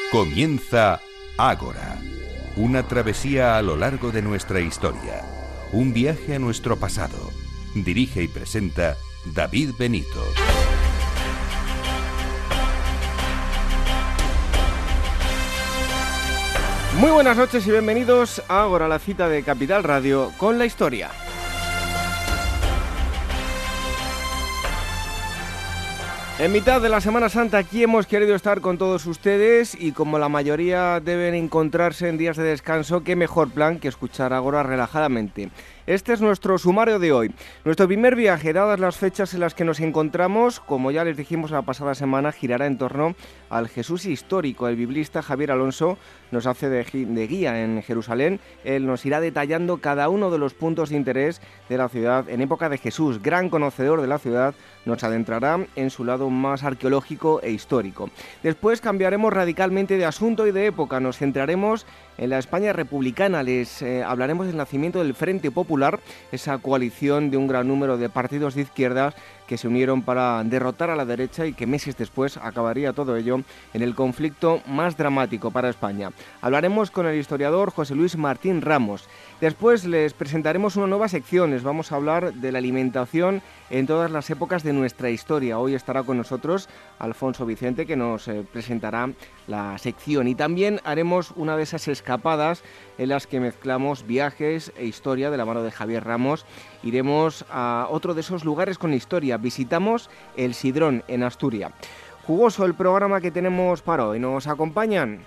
Comienza Ágora, una travesía a lo largo de nuestra historia, un viaje a nuestro pasado. Dirige y presenta David Benito. Muy buenas noches y bienvenidos a Ágora, la cita de Capital Radio con la historia. En mitad de la Semana Santa aquí hemos querido estar con todos ustedes y como la mayoría deben encontrarse en días de descanso, qué mejor plan que escuchar Ágora relajadamente. Este es nuestro sumario de hoy. Nuestro primer viaje, dadas las fechas en las que nos encontramos, como ya les dijimos la pasada semana, girará en torno al Jesús histórico. El biblista Javier Alonso nos hace de guía en Jerusalén. Él nos irá detallando cada uno de los puntos de interés de la ciudad en época de Jesús. Gran conocedor de la ciudad, nos adentrará en su lado más arqueológico e histórico. Después cambiaremos radicalmente de asunto y de época. Nos centraremos en la España republicana. Les hablaremos del nacimiento del Frente Popular, esa coalición de un gran número de partidos de izquierdas que se unieron para derrotar a la derecha y que meses después acabaría todo ello en el conflicto más dramático para España. Hablaremos con el historiador José Luis Martín Ramos. Después les presentaremos una nueva sección. Les vamos a hablar de la alimentación en todas las épocas de nuestra historia. Hoy estará con nosotros Alfonso Vicente, que nos presentará la sección. Y también haremos una de esas escapadas en las que mezclamos viajes e historia de la mano de Javier Ramos. Iremos a otro de esos lugares con historia. Visitamos el Sidrón en Asturias. Jugoso el programa que tenemos para hoy. ¿Nos acompañan?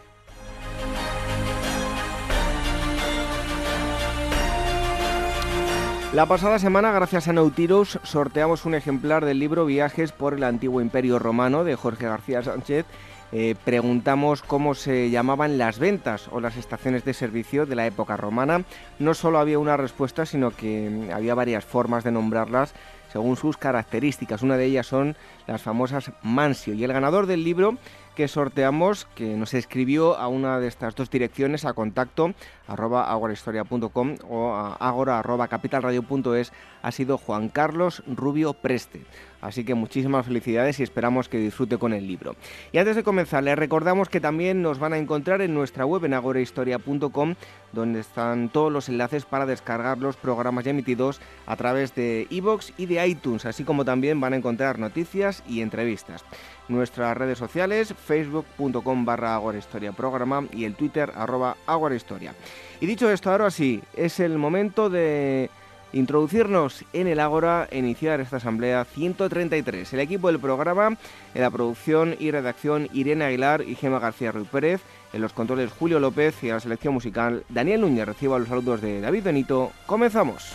La pasada semana, gracias a Nautilus, sorteamos un ejemplar del libro Viajes por el Antiguo Imperio Romano de Jorge García Sánchez. Preguntamos cómo se llamaban las ventas o las estaciones de servicio de la época romana. No solo había una respuesta, sino que había varias formas de nombrarlas según sus características. Una de ellas son las famosas mansio. Y el ganador del libro que sorteamos, que nos escribió a una de estas dos direcciones, a contacto @agorahistoria.com o a agora@capitalradio.es, ha sido Juan Carlos Rubio Preste. Así que muchísimas felicidades y esperamos que disfrute con el libro. Y antes de comenzar, les recordamos que también nos van a encontrar en nuestra web en agorahistoria.com, donde están todos los enlaces para descargar los programas ya emitidos a través de iVoox y de iTunes, así como también van a encontrar noticias y entrevistas. Nuestras redes sociales, facebook.com/agorahistoria programa y el Twitter @agorahistoria. Y dicho esto, ahora sí, es el momento de introducirnos en el Ágora e iniciar esta asamblea 133. El equipo del programa, en la producción y redacción, Irene Aguilar y Gemma García Ruiz Pérez, en los controles Julio López y en la selección musical Daniel Núñez. Reciba los saludos de David Benito. ¡Comenzamos!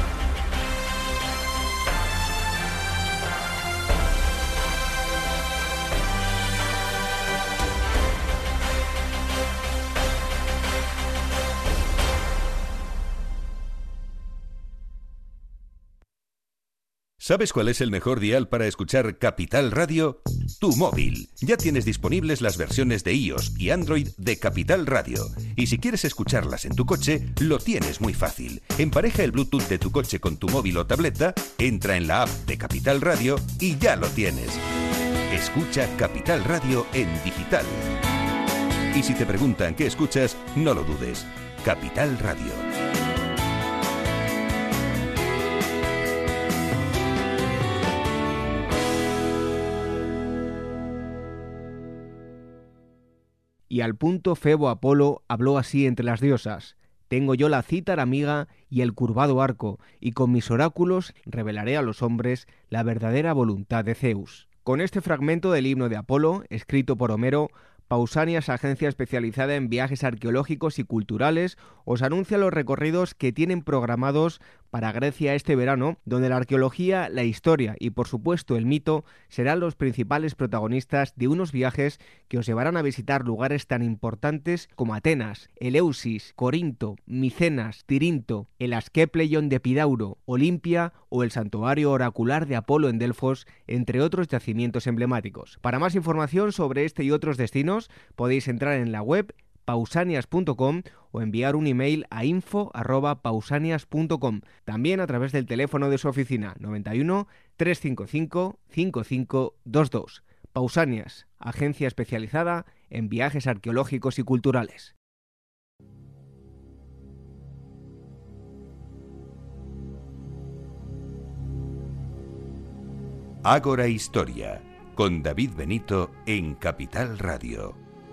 ¿Sabes cuál es el mejor dial para escuchar Capital Radio? Tu móvil. Ya tienes disponibles las versiones de iOS y Android de Capital Radio. Y si quieres escucharlas en tu coche, lo tienes muy fácil. Empareja el Bluetooth de tu coche con tu móvil o tableta, entra en la app de Capital Radio y ya lo tienes. Escucha Capital Radio en digital. Y si te preguntan qué escuchas, no lo dudes. Capital Radio. Y al punto Febo Apolo habló así entre las diosas: tengo yo la cítara amiga y el curvado arco, y con mis oráculos revelaré a los hombres la verdadera voluntad de Zeus. Con este fragmento del himno de Apolo, escrito por Homero, Pausanias, agencia especializada en viajes arqueológicos y culturales, os anuncia los recorridos que tienen programados para Grecia este verano, donde la arqueología, la historia y por supuesto el mito serán los principales protagonistas de unos viajes que os llevarán a visitar lugares tan importantes como Atenas, Eleusis, Corinto, Micenas, Tirinto, el Asclepeion de Epidauro, Olimpia o el santuario oracular de Apolo en Delfos, entre otros yacimientos emblemáticos. Para más información sobre este y otros destinos podéis entrar en la web pausanias.com o enviar un email a info@pausanias.com, también a través del teléfono de su oficina 91 355 5522. Pausanias, agencia especializada en viajes arqueológicos y culturales. Ágora Historia, con David Benito en Capital Radio.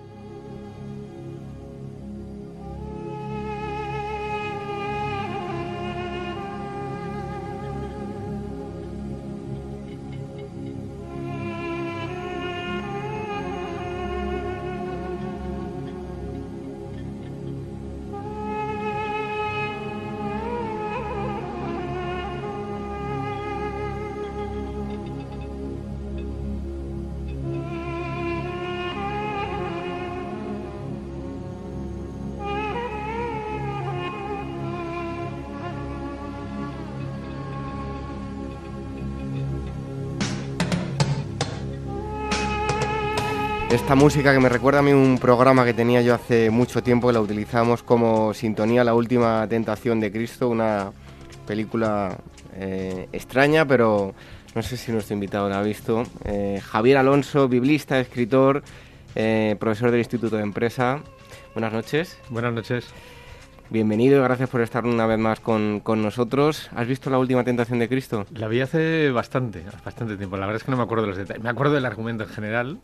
Esta música que me recuerda a mí un programa que tenía yo hace mucho tiempo, la utilizamos como sintonía, La Última Tentación de Cristo, una película extraña, pero no sé si nuestro invitado la ha visto. Javier Alonso, biblista, escritor, profesor del Instituto de Empresa. Buenas noches. Buenas noches. Bienvenido y gracias por estar una vez más con nosotros. ¿Has visto La Última Tentación de Cristo? La vi hace bastante tiempo. La verdad es que no me acuerdo de los detalles. Me acuerdo del argumento en general,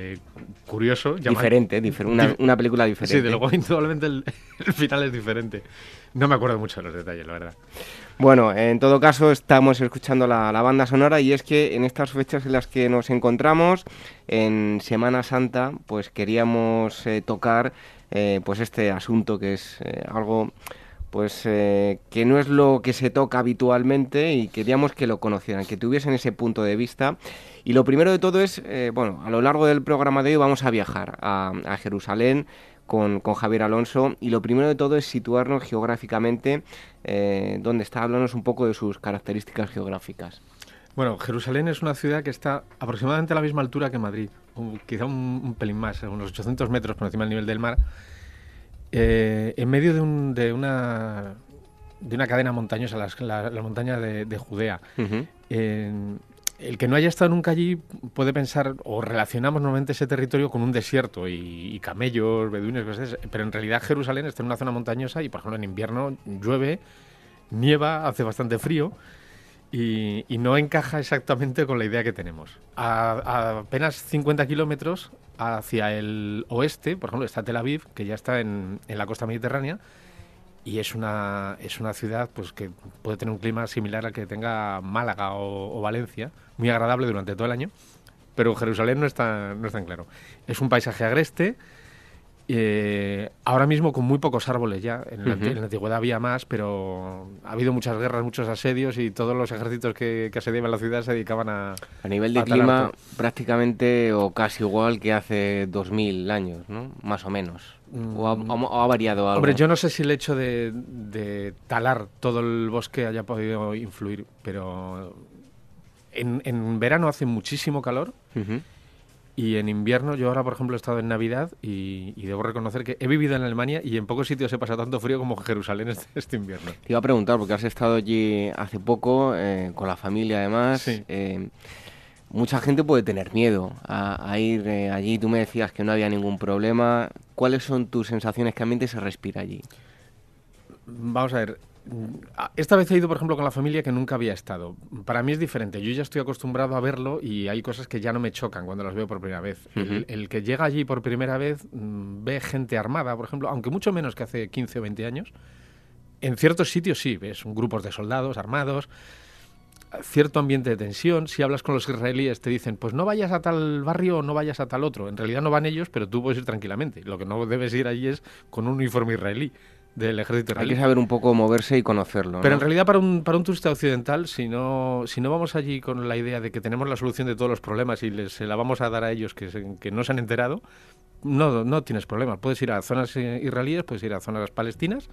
curioso. Diferente, una película diferente. Sí, de luego indudablemente el final es diferente. No me acuerdo mucho de los detalles, la verdad. Bueno, en todo caso estamos escuchando la banda sonora y es que en estas fechas en las que nos encontramos, en Semana Santa, pues queríamos tocar pues este asunto que es algo pues que no es lo que se toca habitualmente y queríamos que lo conocieran, que tuviesen ese punto de vista. Y lo primero de todo es, bueno, a lo largo del programa de hoy vamos a viajar a Jerusalén con Javier Alonso y lo primero de todo es situarnos geográficamente donde está, háblanos un poco de sus características geográficas. Bueno, Jerusalén es una ciudad que está aproximadamente a la misma altura que Madrid, quizá un pelín más, unos 800 metros por encima del nivel del mar, en medio de una cadena montañosa, la montaña de Judea. Uh-huh. El que no haya estado nunca allí puede pensar, o relacionamos normalmente ese territorio con un desierto y camellos, beduinos, cosas, pero en realidad Jerusalén está en una zona montañosa y, por ejemplo, en invierno llueve, nieva, hace bastante frío. Y no encaja exactamente con la idea que tenemos. A apenas 50 kilómetros hacia el oeste, por ejemplo, está Tel Aviv, que ya está en la costa mediterránea, y es una ciudad pues que puede tener un clima similar al que tenga Málaga o Valencia, muy agradable durante todo el año, pero Jerusalén no es tan claro. Es un paisaje agreste, ahora mismo con muy pocos árboles ya. En la antigüedad había más, pero ha habido muchas guerras, muchos asedios y todos los ejércitos que asediaban la ciudad se dedicaban a nivel de clima prácticamente o casi igual que hace 2000 años, ¿no? Más o menos. ¿O ha variado algo? Hombre, yo no sé si el hecho de talar todo el bosque haya podido influir, pero en verano hace muchísimo calor. Uh-huh. Y en invierno, yo ahora, por ejemplo, he estado en Navidad y debo reconocer que he vivido en Alemania y en pocos sitios he pasado tanto frío como en Jerusalén este invierno. Te iba a preguntar, porque has estado allí hace poco, con la familia además. Sí. Mucha gente puede tener miedo a ir allí. Tú me decías que no había ningún problema. ¿Cuáles son tus sensaciones? ¿Qué ambiente se respira allí? Vamos a ver. Esta vez he ido, por ejemplo, con la familia que nunca había estado. Para mí es diferente. Yo ya estoy acostumbrado a verlo y hay cosas que ya no me chocan cuando las veo por primera vez. Uh-huh. El que llega allí por primera vez ve gente armada, por ejemplo, aunque mucho menos que hace 15 o 20 años. En ciertos sitios sí, ves grupos de soldados armados, cierto ambiente de tensión. Si hablas con los israelíes te dicen, pues no vayas a tal barrio o no vayas a tal otro. En realidad no van ellos, pero tú puedes ir tranquilamente. Lo que no debes ir allí es con un uniforme israelí del ejército israelí. Hay que saber un poco moverse y conocerlo, ¿no? Pero en realidad para un turista occidental, si no vamos allí con la idea de que tenemos la solución de todos los problemas y se la vamos a dar a ellos que no se han enterado, no tienes problema. Puedes ir a zonas israelíes, puedes ir a zonas palestinas.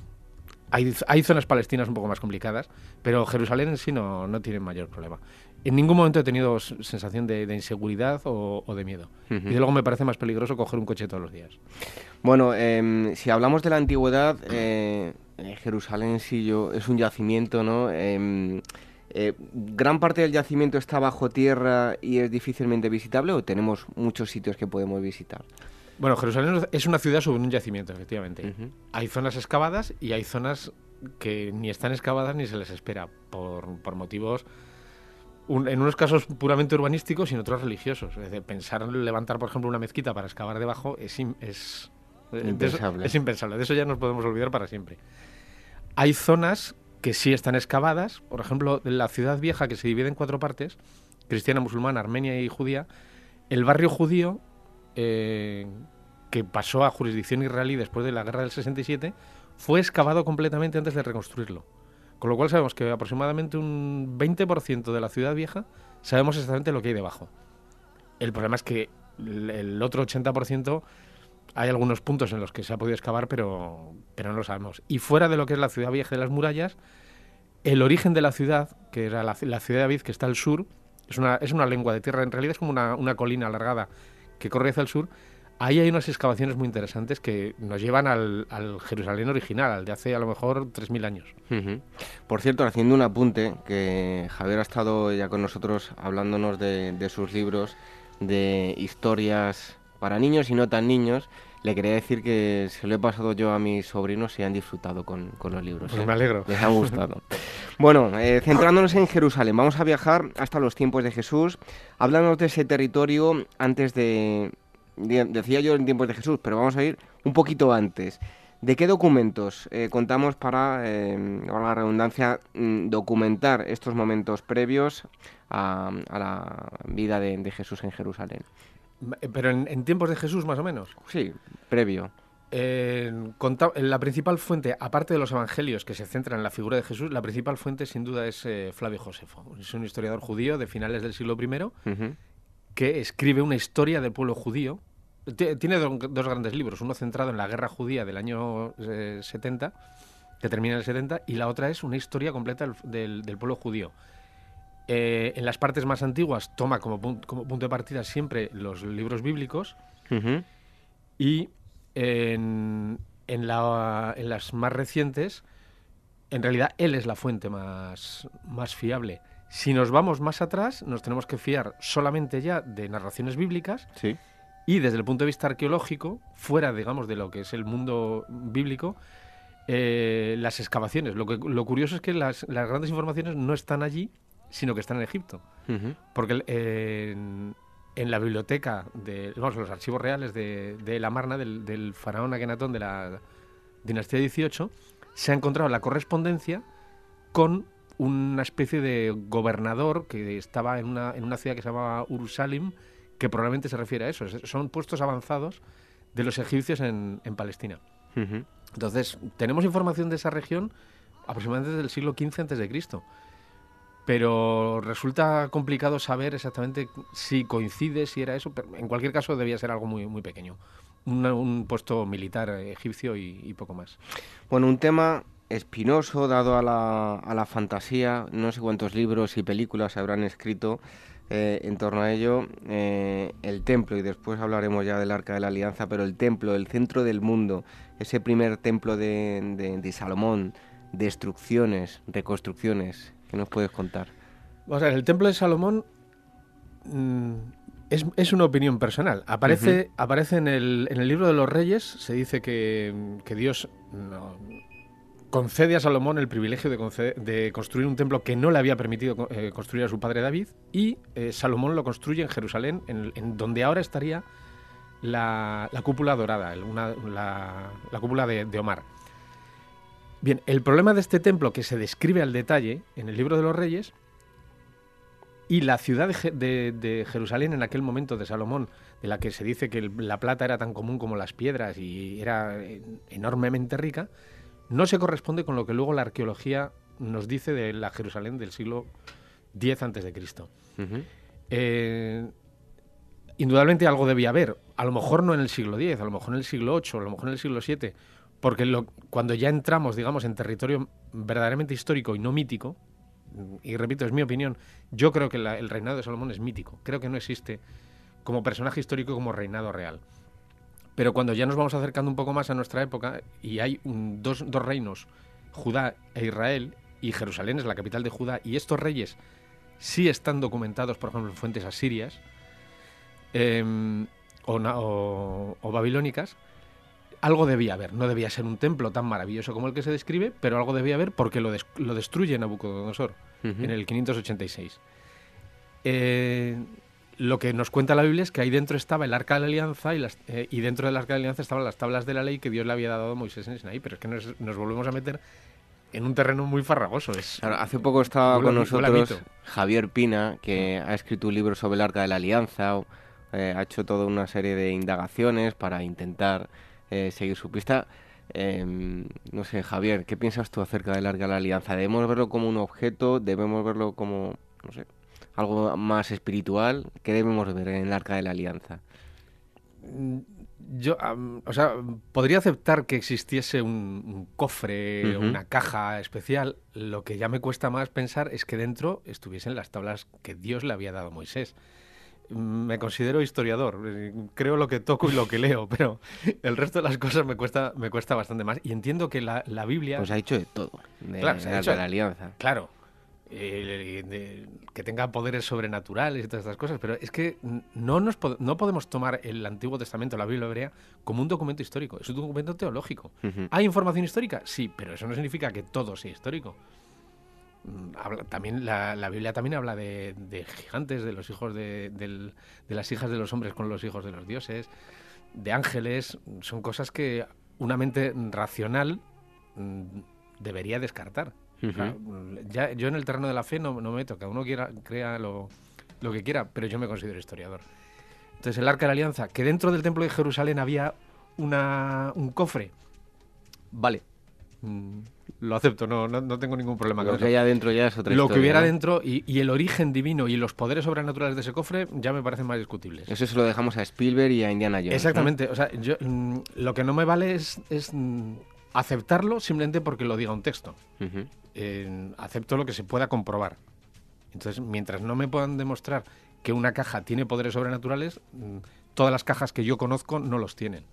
Hay zonas palestinas un poco más complicadas, pero Jerusalén en sí no tiene mayor problema. En ningún momento he tenido sensación de inseguridad o de miedo. Uh-huh. Y de luego me parece más peligroso coger un coche todos los días. Bueno, si hablamos de la antigüedad, Jerusalén sí es un yacimiento, ¿no? ¿Gran parte del yacimiento está bajo tierra y es difícilmente visitable o tenemos muchos sitios que podemos visitar? Bueno, Jerusalén es una ciudad sobre un yacimiento, efectivamente. Hay zonas excavadas y hay zonas que ni están excavadas ni se les espera, por motivos, en unos casos puramente urbanísticos y en otros religiosos. Es decir, pensar en levantar, por ejemplo, una mezquita para excavar debajo es impensable. Es impensable, de eso ya nos podemos olvidar para siempre. Hay zonas que sí están excavadas, por ejemplo, en la ciudad vieja, que se divide en 4 partes, cristiana, musulmana, armenia y judía. El barrio judío, que pasó a jurisdicción israelí después de la guerra del 67, fue excavado completamente antes de reconstruirlo. Con lo cual sabemos que aproximadamente un 20% de la ciudad vieja sabemos exactamente lo que hay debajo. El problema es que el otro 80% hay algunos puntos en los que se ha podido excavar, pero no lo sabemos. Y fuera de lo que es la ciudad vieja de las murallas, el origen de la ciudad, que era la ciudad de David, que está al sur, es una lengua de tierra, en realidad es como una colina alargada que corre hacia el sur. Ahí hay unas excavaciones muy interesantes que nos llevan al Jerusalén original, al de hace a lo mejor 3.000 años. Por cierto, haciendo un apunte, que Javier ha estado ya con nosotros hablándonos de sus libros, de historias para niños y no tan niños, le quería decir que se lo he pasado yo a mis sobrinos y han disfrutado con los libros. Pues me alegro. Les han gustado. Bueno, centrándonos en Jerusalén, vamos a viajar hasta los tiempos de Jesús. Háblanos de ese territorio antes decía yo en tiempos de Jesús, pero vamos a ir un poquito antes. ¿De qué documentos contamos para, la redundancia, documentar estos momentos previos a la vida de Jesús en Jerusalén? ¿Pero en tiempos de Jesús, más o menos? Sí, previo. La principal fuente, aparte de los evangelios que se centran en la figura de Jesús, la principal fuente sin duda es Flavio Josefo. Es un historiador judío de finales del siglo I que escribe una historia del pueblo judío. Tiene dos grandes libros, uno centrado en la guerra judía del año 70, que termina en el 70, y la otra es una historia completa del pueblo judío. En las partes más antiguas toma como punto de partida siempre los libros bíblicos, y en las más recientes, en realidad él es la fuente más fiable. Si nos vamos más atrás, nos tenemos que fiar solamente ya de narraciones bíblicas. Sí. Y desde el punto de vista arqueológico, fuera, digamos, de lo que es el mundo bíblico, las excavaciones. Lo curioso es que las grandes informaciones no están allí, sino que están en Egipto. Porque en la biblioteca, los archivos reales de la Marna, del faraón Akenatón de la dinastía 18, se ha encontrado la correspondencia con una especie de gobernador que estaba en una ciudad que se llamaba Ursalim, que probablemente se refiere a eso. Son puestos avanzados de los egipcios en Palestina. Entonces, tenemos información de esa región aproximadamente desde el siglo XV a.C., pero resulta complicado saber exactamente si coincide, si era eso. Pero en cualquier caso, debía ser algo muy, muy pequeño. Un puesto militar egipcio y poco más. Bueno, un tema espinoso, dado a la fantasía. No sé cuántos libros y películas se habrán escrito en torno a ello. El templo, y después hablaremos ya del Arca de la Alianza, pero el templo, el centro del mundo, ese primer templo de Salomón, destrucciones, reconstrucciones, ¿qué nos puedes contar? O sea, el templo de Salomón es una opinión personal. Aparece en el libro de los Reyes, se dice que Dios concede a Salomón el privilegio de construir un templo que no le había permitido construir a su padre David, y Salomón lo construye en Jerusalén, en donde ahora estaría la cúpula dorada, la cúpula de Omar. Bien, el problema de este templo, que se describe al detalle en el libro de los Reyes, y la ciudad de Jerusalén en aquel momento de Salomón, de la que se dice que la plata era tan común como las piedras y era enormemente rica, no se corresponde con lo que luego la arqueología nos dice de la Jerusalén del siglo X a.C. Indudablemente algo debía haber, a lo mejor no en el siglo X, a lo mejor en el siglo VIII, a lo mejor en el siglo VII, porque cuando ya entramos, digamos, en territorio verdaderamente histórico y no mítico, y repito, es mi opinión, yo creo que el reinado de Salomón es mítico, creo que no existe como personaje histórico como reinado real. Pero cuando ya nos vamos acercando un poco más a nuestra época y hay dos reinos, Judá e Israel, y Jerusalén es la capital de Judá, y estos reyes sí están documentados, por ejemplo, en fuentes asirias o babilónicas, algo debía haber. No debía ser un templo tan maravilloso como el que se describe, pero algo debía haber porque lo destruye Nabucodonosor en el 586. Lo que nos cuenta la Biblia es que ahí dentro estaba el Arca de la Alianza y dentro del Arca de la Alianza estaban las tablas de la ley que Dios le había dado a Moisés en Sinaí, pero es que nos volvemos a meter en un terreno muy farragoso. Claro, hace poco estaba con nosotros Javier Pina, que ha escrito un libro sobre el Arca de la Alianza, ha hecho toda una serie de indagaciones para intentar seguir su pista. No sé, Javier, ¿qué piensas tú acerca del Arca de la Alianza? ¿Debemos verlo como un objeto? ¿Debemos verlo como, no sé, algo más espiritual? ¿Qué debemos ver en el Arca de la Alianza? Yo, podría aceptar que existiese un cofre, una caja especial. Lo que ya me cuesta más pensar es que dentro estuviesen las tablas que Dios le había dado a Moisés. Me considero historiador, creo lo que toco y lo que leo, pero el resto de las cosas me cuesta bastante más. Y entiendo que la Biblia... Pues ha dicho de todo, claro, de la Alianza. Claro, que tenga poderes sobrenaturales y todas estas cosas, pero es que no podemos tomar el Antiguo Testamento, la Biblia hebrea, como un documento histórico, es un documento teológico. ¿Hay información histórica? Sí, pero eso no significa que todo sea histórico. También la Biblia también habla de gigantes, de los hijos de las hijas de los hombres con los hijos de los dioses, de ángeles. Son cosas que una mente racional debería descartar. O sea, yo en el terreno de la fe no me meto, cada uno crea lo que quiera, pero yo me considero historiador. Entonces el Arca de la Alianza, que dentro del templo de Jerusalén había un cofre, vale, lo acepto, no tengo ningún problema con eso. Lo que hay adentro ya es otra historia. Lo que hubiera dentro y el origen divino y los poderes sobrenaturales de ese cofre ya me parecen más discutibles. Eso se lo dejamos a Spielberg y a Indiana Jones. Exactamente. O sea, lo que no me vale es aceptarlo simplemente porque lo diga un texto. Acepto lo que se pueda comprobar. Entonces, mientras no me puedan demostrar que una caja tiene poderes sobrenaturales, todas las cajas que yo conozco no los tienen.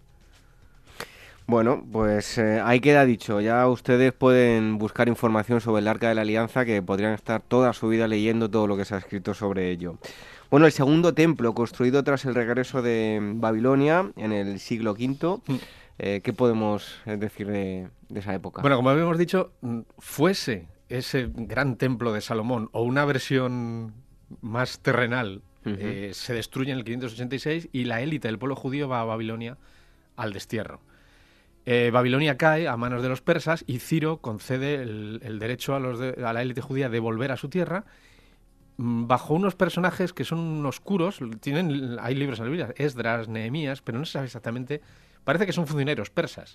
Bueno, pues ahí queda dicho. Ya ustedes pueden buscar información sobre el Arca de la Alianza, que podrían estar toda su vida leyendo todo lo que se ha escrito sobre ello. Bueno, el segundo templo, construido tras el regreso de Babilonia en el siglo V, ¿qué podemos decir de esa época? Bueno, como habíamos dicho, fuese ese gran templo de Salomón o una versión más terrenal, se destruye en el 586 y la élite del pueblo judío va a Babilonia al destierro. Babilonia cae a manos de los persas y Ciro concede el derecho a la élite judía de volver a su tierra bajo unos personajes que son oscuros. Hay libros en la Biblia, Esdras, Nehemías, pero no se sabe exactamente. Parece que son funcionarios persas.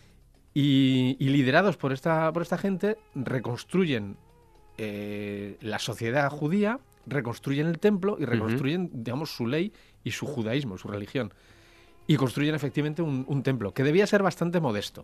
Y liderados por esta gente, reconstruyen la sociedad judía, reconstruyen el templo y reconstruyen, digamos, su ley y su judaísmo, su religión. Y construyen efectivamente un templo que debía ser bastante modesto.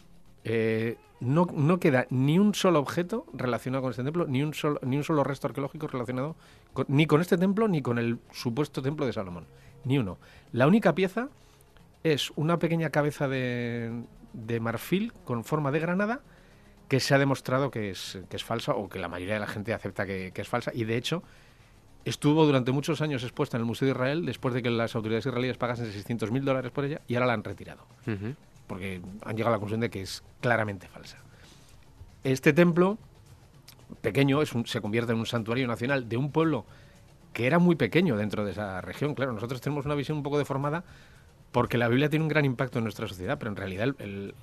No queda ni un solo objeto relacionado con este templo, ni un solo resto arqueológico relacionado ni con este templo ni con el supuesto templo de Salomón. Ni uno. La única pieza es una pequeña cabeza de marfil con forma de granada que se ha demostrado que es falsa, o que la mayoría de la gente acepta que es falsa, y de hecho estuvo durante muchos años expuesta en el Museo de Israel después de que las autoridades israelíes pagasen $600.000 por ella, y ahora la han retirado. Porque han llegado a la conclusión de que es claramente falsa. Este templo, pequeño, se convierte en un santuario nacional de un pueblo que era muy pequeño dentro de esa región. Claro, nosotros tenemos una visión un poco deformada porque la Biblia tiene un gran impacto en nuestra sociedad, pero en realidad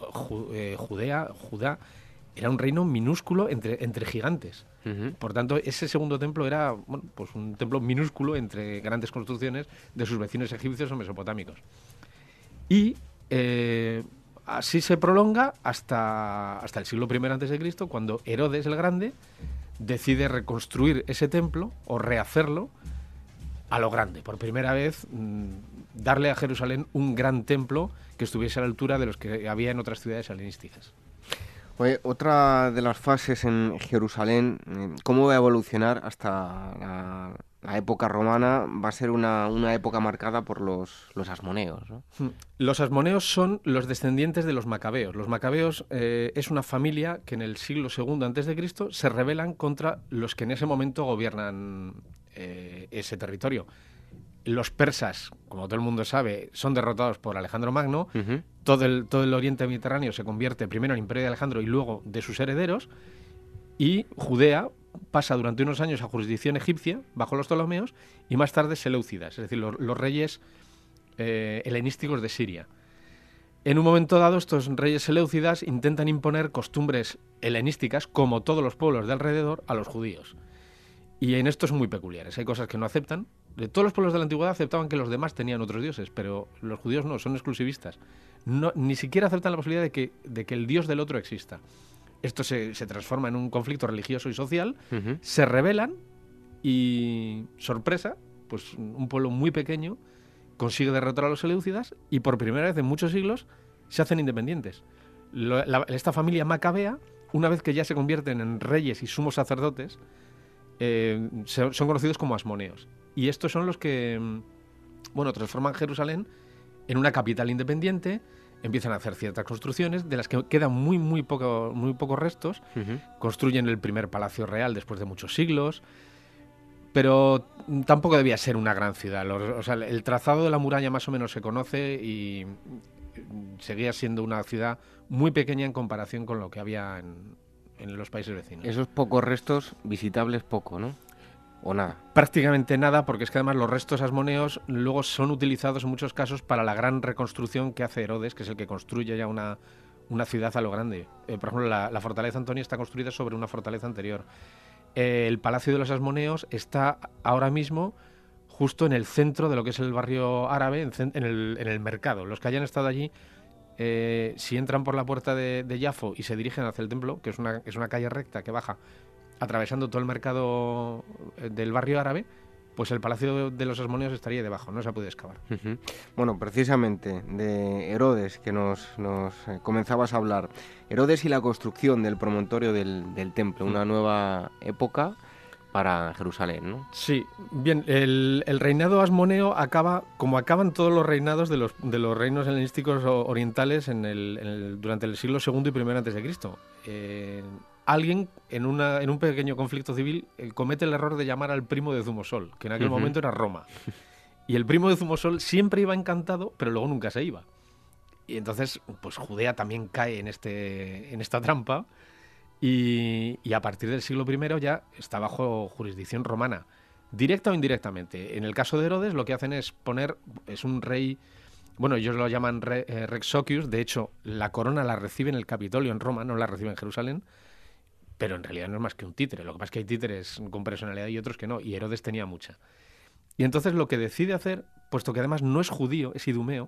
Judá era un reino minúsculo entre gigantes. Por tanto, ese segundo templo era pues un templo minúsculo entre grandes construcciones de sus vecinos egipcios o mesopotámicos. Y así se prolonga hasta el siglo I a.C., cuando Herodes el Grande decide reconstruir ese templo o rehacerlo a lo grande. Por primera vez, darle a Jerusalén un gran templo que estuviese a la altura de los que había en otras ciudades helenísticas. Oye, otra de las fases en Jerusalén, ¿cómo va a evolucionar hasta la época romana va a ser una época marcada por los asmoneos, ¿no? Los asmoneos son los descendientes de los macabeos. Los macabeos es una familia que en el siglo II a.C. se rebelan contra los que en ese momento gobiernan ese territorio. Los persas, como todo el mundo sabe, son derrotados por Alejandro Magno. Uh-huh. Todo el oriente mediterráneo se convierte primero en el imperio de Alejandro y luego de sus herederos. Y Judea pasa durante unos años a jurisdicción egipcia, bajo los Ptolomeos, y más tarde seleucidas, es decir, los reyes helenísticos de Siria. En un momento dado, estos reyes seleucidas intentan imponer costumbres helenísticas, como todos los pueblos de alrededor, a los judíos. Y en esto son muy peculiares. Hay cosas que no aceptan. De todos los pueblos de la antigüedad aceptaban que los demás tenían otros dioses, pero los judíos no, son exclusivistas. No, ni siquiera aceptan la posibilidad de que el dios del otro exista. Esto se transforma en un conflicto religioso y social. Uh-huh. Se rebelan y, sorpresa, pues un pueblo muy pequeño consigue derrotar a los seleucidas y por primera vez en muchos siglos se hacen independientes. Esta familia macabea, una vez que ya se convierten en reyes y sumos sacerdotes, son conocidos como asmoneos. Y estos son los que, transforman Jerusalén en una capital independiente. Empiezan a hacer ciertas construcciones, de las que quedan muy pocos restos. Uh-huh. Construyen el primer palacio real después de muchos siglos. Pero tampoco debía ser una gran ciudad. El trazado de la muralla más o menos se conoce y seguía siendo una ciudad muy pequeña en comparación con lo que había en los países vecinos. Esos pocos restos visitables, poco, ¿no? ¿O nada? Prácticamente nada, porque es que además los restos asmoneos luego son utilizados en muchos casos para la gran reconstrucción que hace Herodes, que es el que construye ya una ciudad a lo grande. Por ejemplo, la fortaleza Antonia está construida sobre una fortaleza anterior. El Palacio de los Asmoneos está ahora mismo justo en el centro de lo que es el barrio árabe, en el mercado. Los que hayan estado allí, si entran por la puerta de Yafo y se dirigen hacia el templo, que es una calle recta que baja atravesando todo el mercado del barrio árabe, pues el Palacio de los Asmoneos estaría debajo, no se puede excavar. Uh-huh. Bueno, precisamente de Herodes, que nos comenzabas a hablar. Herodes y la construcción del promontorio del templo, una nueva época para Jerusalén, ¿no? Sí, bien, el reinado asmoneo acaba, como acaban todos los reinados de los reinos helenísticos orientales durante el siglo II y I a.C. Alguien, en un pequeño conflicto civil, comete el error de llamar al primo de Zumosol, que en aquel momento era Roma. Y el primo de Zumosol siempre iba encantado, pero luego nunca se iba. Y entonces, pues Judea también cae en esta trampa, y a partir del siglo I ya está bajo jurisdicción romana, directa o indirectamente. En el caso de Herodes, lo que hacen es un rey, ellos lo llaman Rex Socius. De hecho, la corona la recibe en el Capitolio en Roma, no la recibe en Jerusalén. Pero en realidad no es más que un títere. Lo que pasa es que hay títeres con personalidad y otros que no, y Herodes tenía mucha. Y entonces lo que decide hacer, puesto que además no es judío, es idumeo,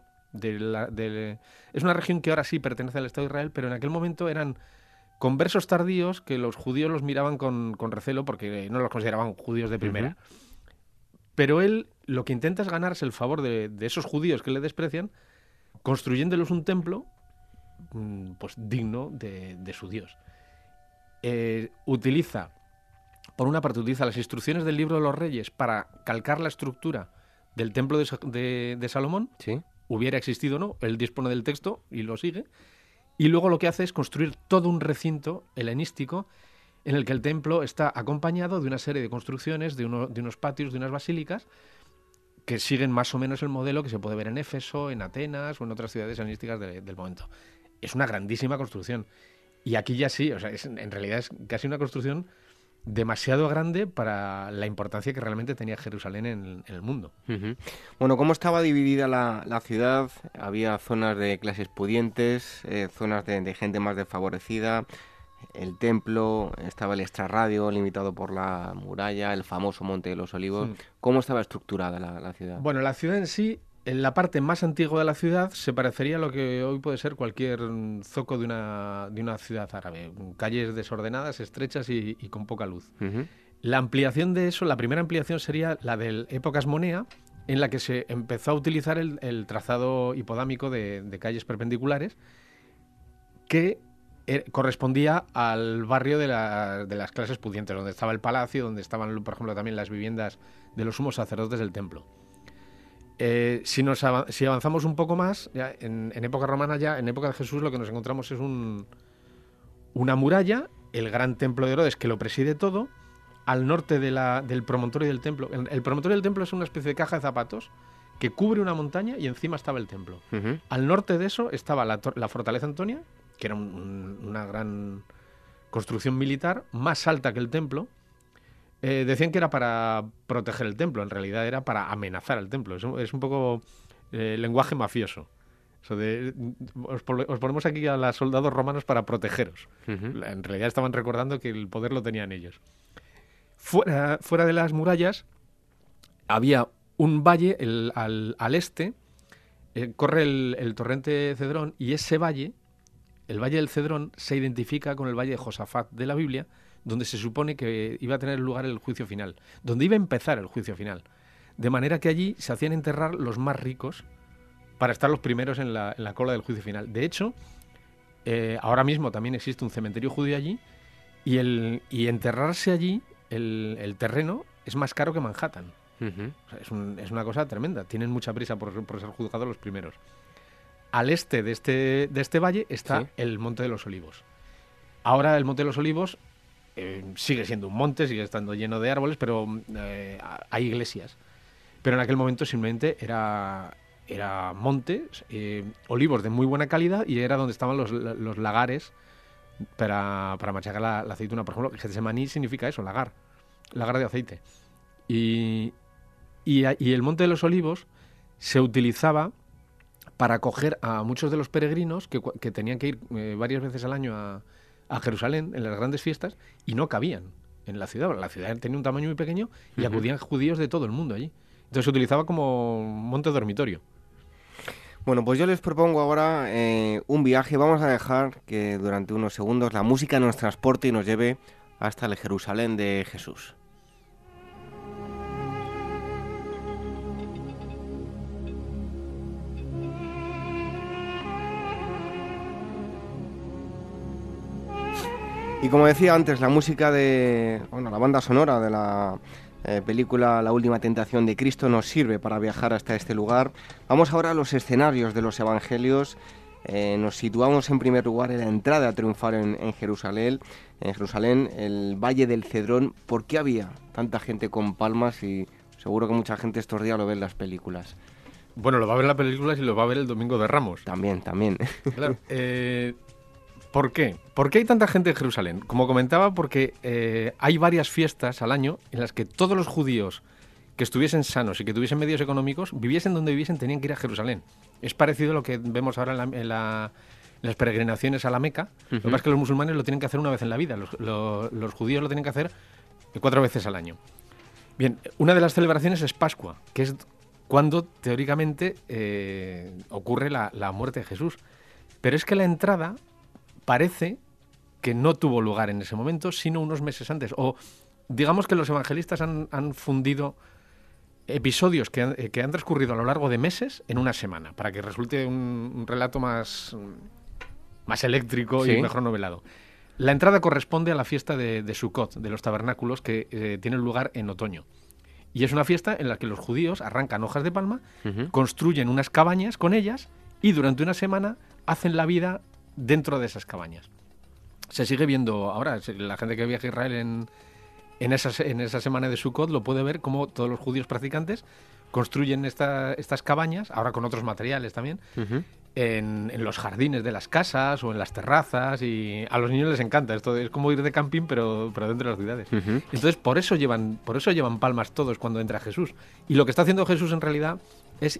es una región que ahora sí pertenece al Estado de Israel, pero en aquel momento eran conversos tardíos que los judíos los miraban con recelo porque no los consideraban judíos de primera. Uh-huh. Pero él lo que intenta es ganarse el favor de esos judíos que le desprecian, construyéndoles un templo pues digno de su Dios. Por una parte, utiliza las instrucciones del Libro de los Reyes para calcar la estructura del templo de Salomón. ¿Sí? Hubiera existido o no, él dispone del texto y lo sigue. Y luego lo que hace es construir todo un recinto helenístico en el que el templo está acompañado de una serie de construcciones, de unos patios, de unas basílicas, que siguen más o menos el modelo que se puede ver en Éfeso, en Atenas o en otras ciudades helenísticas del momento. Es una grandísima construcción. Y aquí ya sí, en realidad es casi una construcción demasiado grande para la importancia que realmente tenía Jerusalén en el mundo. Uh-huh. Bueno, ¿cómo estaba dividida la ciudad? Había zonas de clases pudientes, zonas de gente más desfavorecida. El templo, estaba el extrarradio limitado por la muralla, el famoso Monte de los Olivos. ¿Cómo estaba estructurada la ciudad? Bueno, la ciudad en sí, en la parte más antigua de la ciudad, se parecería a lo que hoy puede ser cualquier zoco de una ciudad árabe. Calles desordenadas, estrechas y con poca luz. Uh-huh. La ampliación de eso, la primera ampliación sería la de época asmonea, en la que se empezó a utilizar el trazado hipodámico de calles perpendiculares, que correspondía al barrio de las clases pudientes, donde estaba el palacio, donde estaban, por ejemplo, también las viviendas de los sumos sacerdotes del templo. Si avanzamos un poco más, ya en época romana, ya en época de Jesús, lo que nos encontramos es una muralla, el gran templo de Herodes, que lo preside todo, al norte del promontorio del templo. El promontorio del templo es una especie de caja de zapatos que cubre una montaña y encima estaba el templo. Uh-huh. Al norte de eso estaba la fortaleza Antonia, que era una gran construcción militar, más alta que el templo. Decían que era para proteger el templo, en realidad era para amenazar al templo. Es un poco lenguaje mafioso. Eso de, os ponemos aquí a los soldados romanos para protegeros. Uh-huh. En realidad estaban recordando que el poder lo tenían ellos. Fuera de las murallas había un valle al este, corre el torrente Cedrón, y ese valle, el valle del Cedrón, se identifica con el valle de Josafat de la Biblia, donde se supone que iba a tener lugar el juicio final, donde iba a empezar el juicio final. De manera que allí se hacían enterrar los más ricos para estar los primeros en la cola del juicio final. De hecho, ahora mismo también existe un cementerio judío allí, y enterrarse allí, el terreno, es más caro que Manhattan. Uh-huh. O sea, es una cosa tremenda. Tienen mucha prisa por ser juzgados los primeros. Al este de este valle está el Monte de los Olivos. Ahora el Monte de los Olivos sigue siendo un monte, sigue estando lleno de árboles, pero hay iglesias. Pero en aquel momento simplemente era monte, olivos de muy buena calidad, y era donde estaban los lagares para machacar la aceituna. Por ejemplo, Getsemaní significa eso, lagar de aceite. Y el Monte de los Olivos se utilizaba para acoger a muchos de los peregrinos que tenían que ir varias veces al año a Jerusalén en las grandes fiestas, y no cabían en la ciudad. La ciudad tenía un tamaño muy pequeño y acudían judíos de todo el mundo allí. Entonces se utilizaba como monte dormitorio. Bueno, pues yo les propongo ahora un viaje. Vamos a dejar que durante unos segundos la música nos transporte y nos lleve hasta el Jerusalén de Jesús. Y como decía antes, la música la banda sonora de la película La Última Tentación de Cristo nos sirve para viajar hasta este lugar. Vamos ahora a los escenarios de los evangelios. Nos situamos en primer lugar en la entrada triunfal en Jerusalén. En Jerusalén, el Valle del Cedrón. ¿Por qué había tanta gente con palmas? Y seguro que mucha gente estos días lo ve en las películas. Bueno, lo va a ver en las películas y lo va a ver el Domingo de Ramos. También. Claro. ¿Por qué? ¿Por qué hay tanta gente en Jerusalén? Como comentaba, porque hay varias fiestas al año en las que todos los judíos que estuviesen sanos y que tuviesen medios económicos, viviesen donde viviesen, tenían que ir a Jerusalén. Es parecido a lo que vemos ahora en las peregrinaciones a la Meca. Uh-huh. Lo que pasa es que los musulmanes lo tienen que hacer una vez en la vida. Los judíos lo tienen que hacer 4 veces al año. Bien, una de las celebraciones es Pascua, que es cuando teóricamente ocurre la muerte de Jesús. Pero es que la entrada parece que no tuvo lugar en ese momento, sino unos meses antes. O digamos que los evangelistas han fundido episodios que han transcurrido a lo largo de meses en una semana, para que resulte un relato más eléctrico y mejor novelado. La entrada corresponde a la fiesta de Sukkot, de los tabernáculos, que tiene lugar en otoño. Y es una fiesta en la que los judíos arrancan hojas de palma, uh-huh, construyen unas cabañas con ellas, y durante una semana hacen la vida dentro de esas cabañas. Se sigue viendo ahora, la gente que viaja a Israel en esa semana de Sukkot lo puede ver, como todos los judíos practicantes construyen estas cabañas, ahora con otros materiales también, uh-huh, en los jardines de las casas o en las terrazas, y a los niños les encanta. Esto es como ir de camping, pero dentro de las ciudades. Uh-huh. Entonces por eso llevan palmas todos cuando entra Jesús. Y lo que está haciendo Jesús en realidad es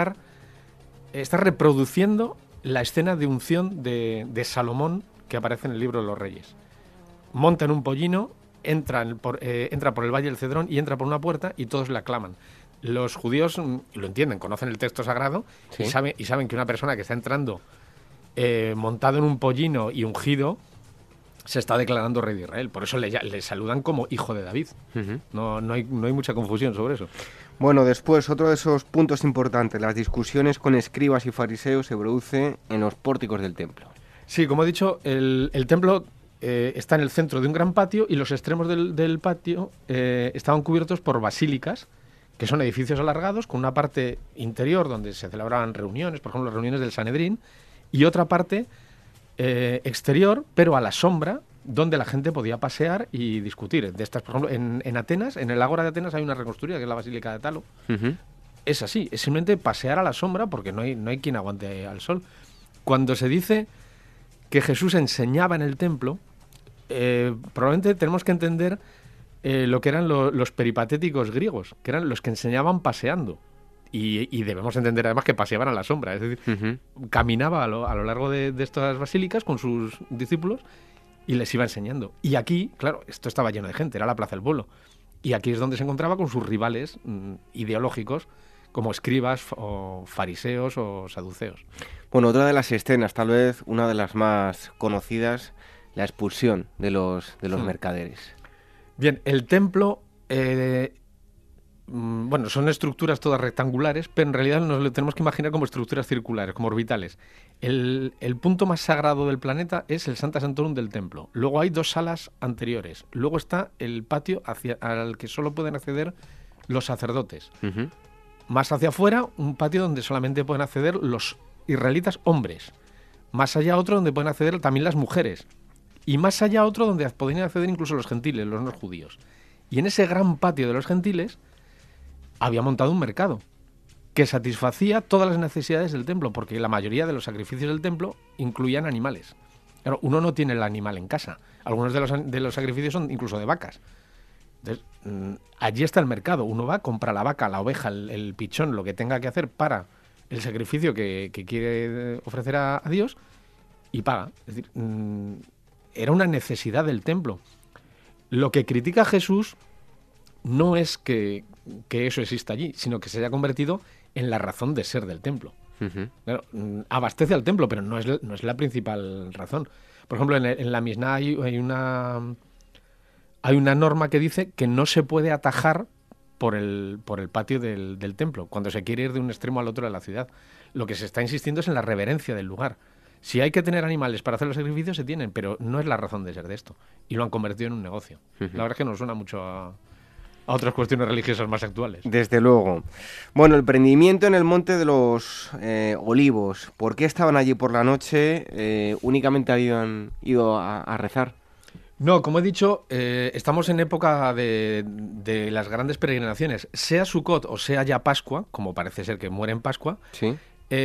está reproduciendo la escena de unción de Salomón que aparece en el libro de los Reyes. Monta en un pollino, entra por el Valle del Cedrón y entra por una puerta, y todos le aclaman. Los judíos lo entienden, conocen el texto sagrado, ¿sí?, y saben que una persona que está entrando montado en un pollino y ungido se está declarando rey de Israel. Por eso le saludan como hijo de David. Uh-huh. No hay mucha confusión sobre eso. Bueno, después, otro de esos puntos importantes, las discusiones con escribas y fariseos, se produce en los pórticos del templo. Sí, como he dicho, el templo está en el centro de un gran patio y los extremos del patio estaban cubiertos por basílicas, que son edificios alargados con una parte interior donde se celebraban reuniones, por ejemplo, las reuniones del Sanedrín, y otra parte exterior, pero a la sombra, donde la gente podía pasear y discutir. De estas, por ejemplo, en Atenas, en el Ágora de Atenas hay una reconstruida, que es la Basílica de Talo. Ujú. Es así, es simplemente pasear a la sombra porque no hay quien aguante al sol. Cuando se dice que Jesús enseñaba en el templo, probablemente tenemos que entender lo que eran los peripatéticos griegos, que eran los que enseñaban paseando. Y debemos entender además que paseaban a la sombra, es decir, caminaba a lo largo de estas basílicas con sus discípulos y les iba enseñando. Y aquí, claro, esto estaba lleno de gente, era la Plaza del Pueblo. Y aquí es donde se encontraba con sus rivales ideológicos, como escribas o fariseos o saduceos. Bueno, otra de las escenas, tal vez una de las más conocidas, la expulsión de los mercaderes. Bien, el templo, bueno, son estructuras todas rectangulares, pero en realidad nos lo tenemos que imaginar como estructuras circulares, como orbitales. El punto más sagrado del planeta es el Sancta Sanctorum del templo. Luego hay 2 salas anteriores. Luego está el patio al que solo pueden acceder los sacerdotes. Uh-huh. Más hacia afuera, un patio donde solamente pueden acceder los israelitas hombres. Más allá otro donde pueden acceder también las mujeres. Y más allá otro donde podrían acceder incluso los gentiles, los no judíos. Y en ese gran patio de los gentiles había montado un mercado que satisfacía todas las necesidades del templo, porque la mayoría de los sacrificios del templo incluían animales. Claro, uno no tiene el animal en casa. Algunos de los sacrificios son incluso de vacas. Entonces, allí está el mercado. Uno va, compra la vaca, la oveja, el pichón, lo que tenga que hacer para el sacrificio que quiere ofrecer a Dios y paga. Es decir, era una necesidad del templo. Lo que critica Jesús no es que eso exista allí, sino que se haya convertido en la razón de ser del templo. Uh-huh. Claro, abastece al templo, pero no es la principal razón. Por ejemplo, en la Misná hay una norma que dice que no se puede atajar por el patio del templo, cuando se quiere ir de un extremo al otro de la ciudad. Lo que se está insistiendo es en la reverencia del lugar. Si hay que tener animales para hacer los sacrificios, se tienen, pero no es la razón de ser de esto. Y lo han convertido en un negocio. La verdad es que nos suena mucho a otras cuestiones religiosas más actuales. Desde luego. Bueno, el prendimiento en el Monte de los Olivos. ¿Por qué estaban allí por la noche? ¿Únicamente habían ido a rezar? No, como he dicho, estamos en época de las grandes peregrinaciones. Sea Sukkot o sea ya Pascua, como parece ser que muere en Pascua, Sí.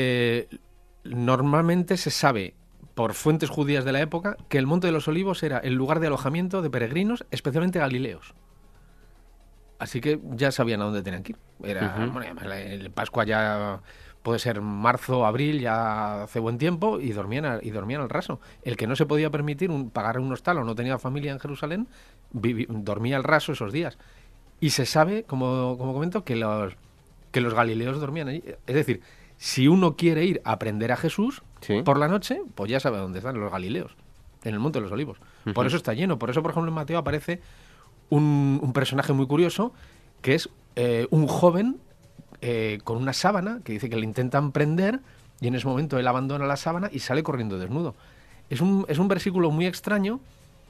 Normalmente se sabe, por fuentes judías de la época, que el Monte de los Olivos era el lugar de alojamiento de peregrinos, especialmente galileos. Así que ya sabían a dónde tenían que ir. Bueno, el Pascua ya puede ser marzo, abril, ya hace buen tiempo, y dormían al raso. El que no se podía permitir pagar un hostal o no tenía familia en Jerusalén, dormía al raso esos días. Y se sabe, como comento, que los galileos dormían allí. Es decir, si uno quiere ir a aprender a Jesús, Sí. por la noche, pues ya sabe dónde están los galileos, en el Monte de los Olivos. Uh-huh. Por eso está lleno. Por eso, por ejemplo, en Mateo aparece un personaje muy curioso, que es un joven con una sábana, que dice que le intentan prender, y en ese momento él abandona la sábana y sale corriendo desnudo. Es un versículo muy extraño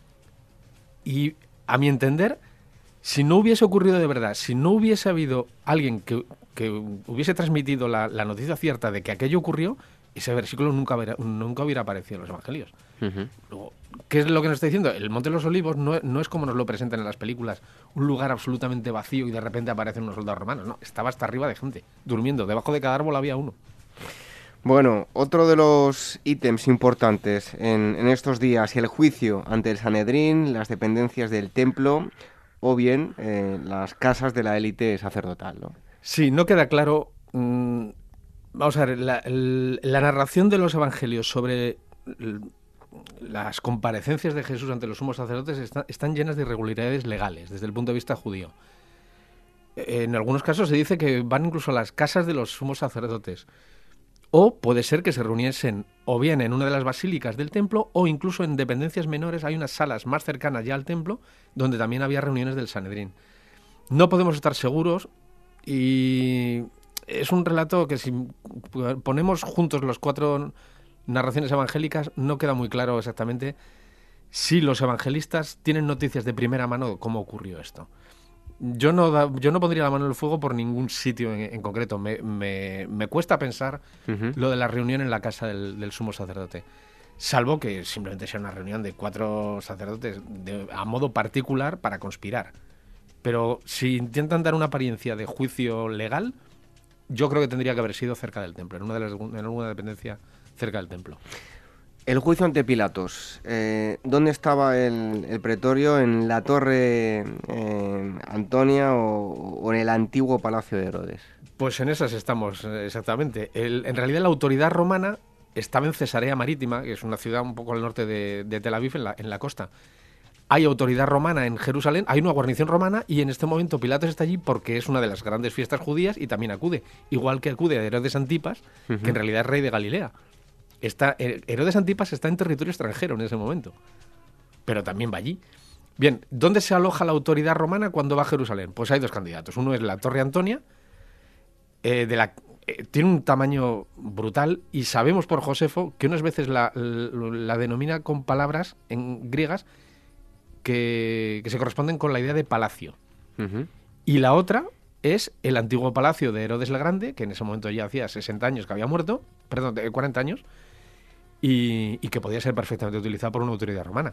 y, a mi entender, si no hubiese ocurrido de verdad, si no hubiese habido alguien que hubiese transmitido la noticia cierta de que aquello ocurrió, ese versículo nunca hubiera aparecido en los evangelios. Uh-huh. Luego, ¿qué es lo que nos está diciendo? El Monte de los Olivos no es como nos lo presentan en las películas, un lugar absolutamente vacío y de repente aparecen unos soldados romanos. No, estaba hasta arriba de gente, durmiendo. Debajo de cada árbol había uno. Bueno, otro de los ítems importantes en estos días, el juicio ante el Sanedrín, las dependencias del templo o bien las casas de la élite sacerdotal, ¿no? Sí, no queda claro. Vamos a ver, la narración de los evangelios sobre las comparecencias de Jesús ante los sumos sacerdotes están llenas de irregularidades legales desde el punto de vista judío. En algunos casos se dice que van incluso a las casas de los sumos sacerdotes. O puede ser que se reuniesen o bien en una de las basílicas del templo o incluso en dependencias menores. Hay unas salas más cercanas ya al templo donde también había reuniones del Sanedrín. No podemos estar seguros y es un relato que si ponemos juntos los cuatro narraciones evangélicas no queda muy claro exactamente si los evangelistas tienen noticias de primera mano de cómo ocurrió esto. Yo no pondría la mano en el fuego por ningún sitio en concreto. Me cuesta pensar lo de la reunión en la casa del sumo sacerdote. Salvo que simplemente sea una reunión de 4 sacerdotes a modo particular para conspirar. Pero si intentan dar una apariencia de juicio legal, yo creo que tendría que haber sido cerca del templo, en alguna dependencia cerca del templo. El juicio ante Pilatos. ¿Dónde estaba el pretorio? ¿En la torre Antonia o en el antiguo palacio de Herodes? Pues en esas estamos, exactamente. En realidad la autoridad romana estaba en Cesarea Marítima, que es una ciudad un poco al norte de Tel Aviv, en la costa. Hay autoridad romana en Jerusalén, hay una guarnición romana y en este momento Pilatos está allí porque es una de las grandes fiestas judías y también acude. Igual que acude a Herodes Antipas, que en realidad es rey de Galilea. Herodes Antipas está en territorio extranjero en ese momento, pero también va allí. Bien, ¿dónde se aloja la autoridad romana cuando va a Jerusalén? Pues hay 2 candidatos. Uno es la Torre Antonia, tiene un tamaño brutal y sabemos por Josefo que unas veces la denomina con palabras en griegas que se corresponden con la idea de palacio. Y la otra es el antiguo palacio de Herodes el Grande, que en ese momento ya hacía 60 años que había muerto, 40 años, y que podía ser perfectamente utilizado por una autoridad romana.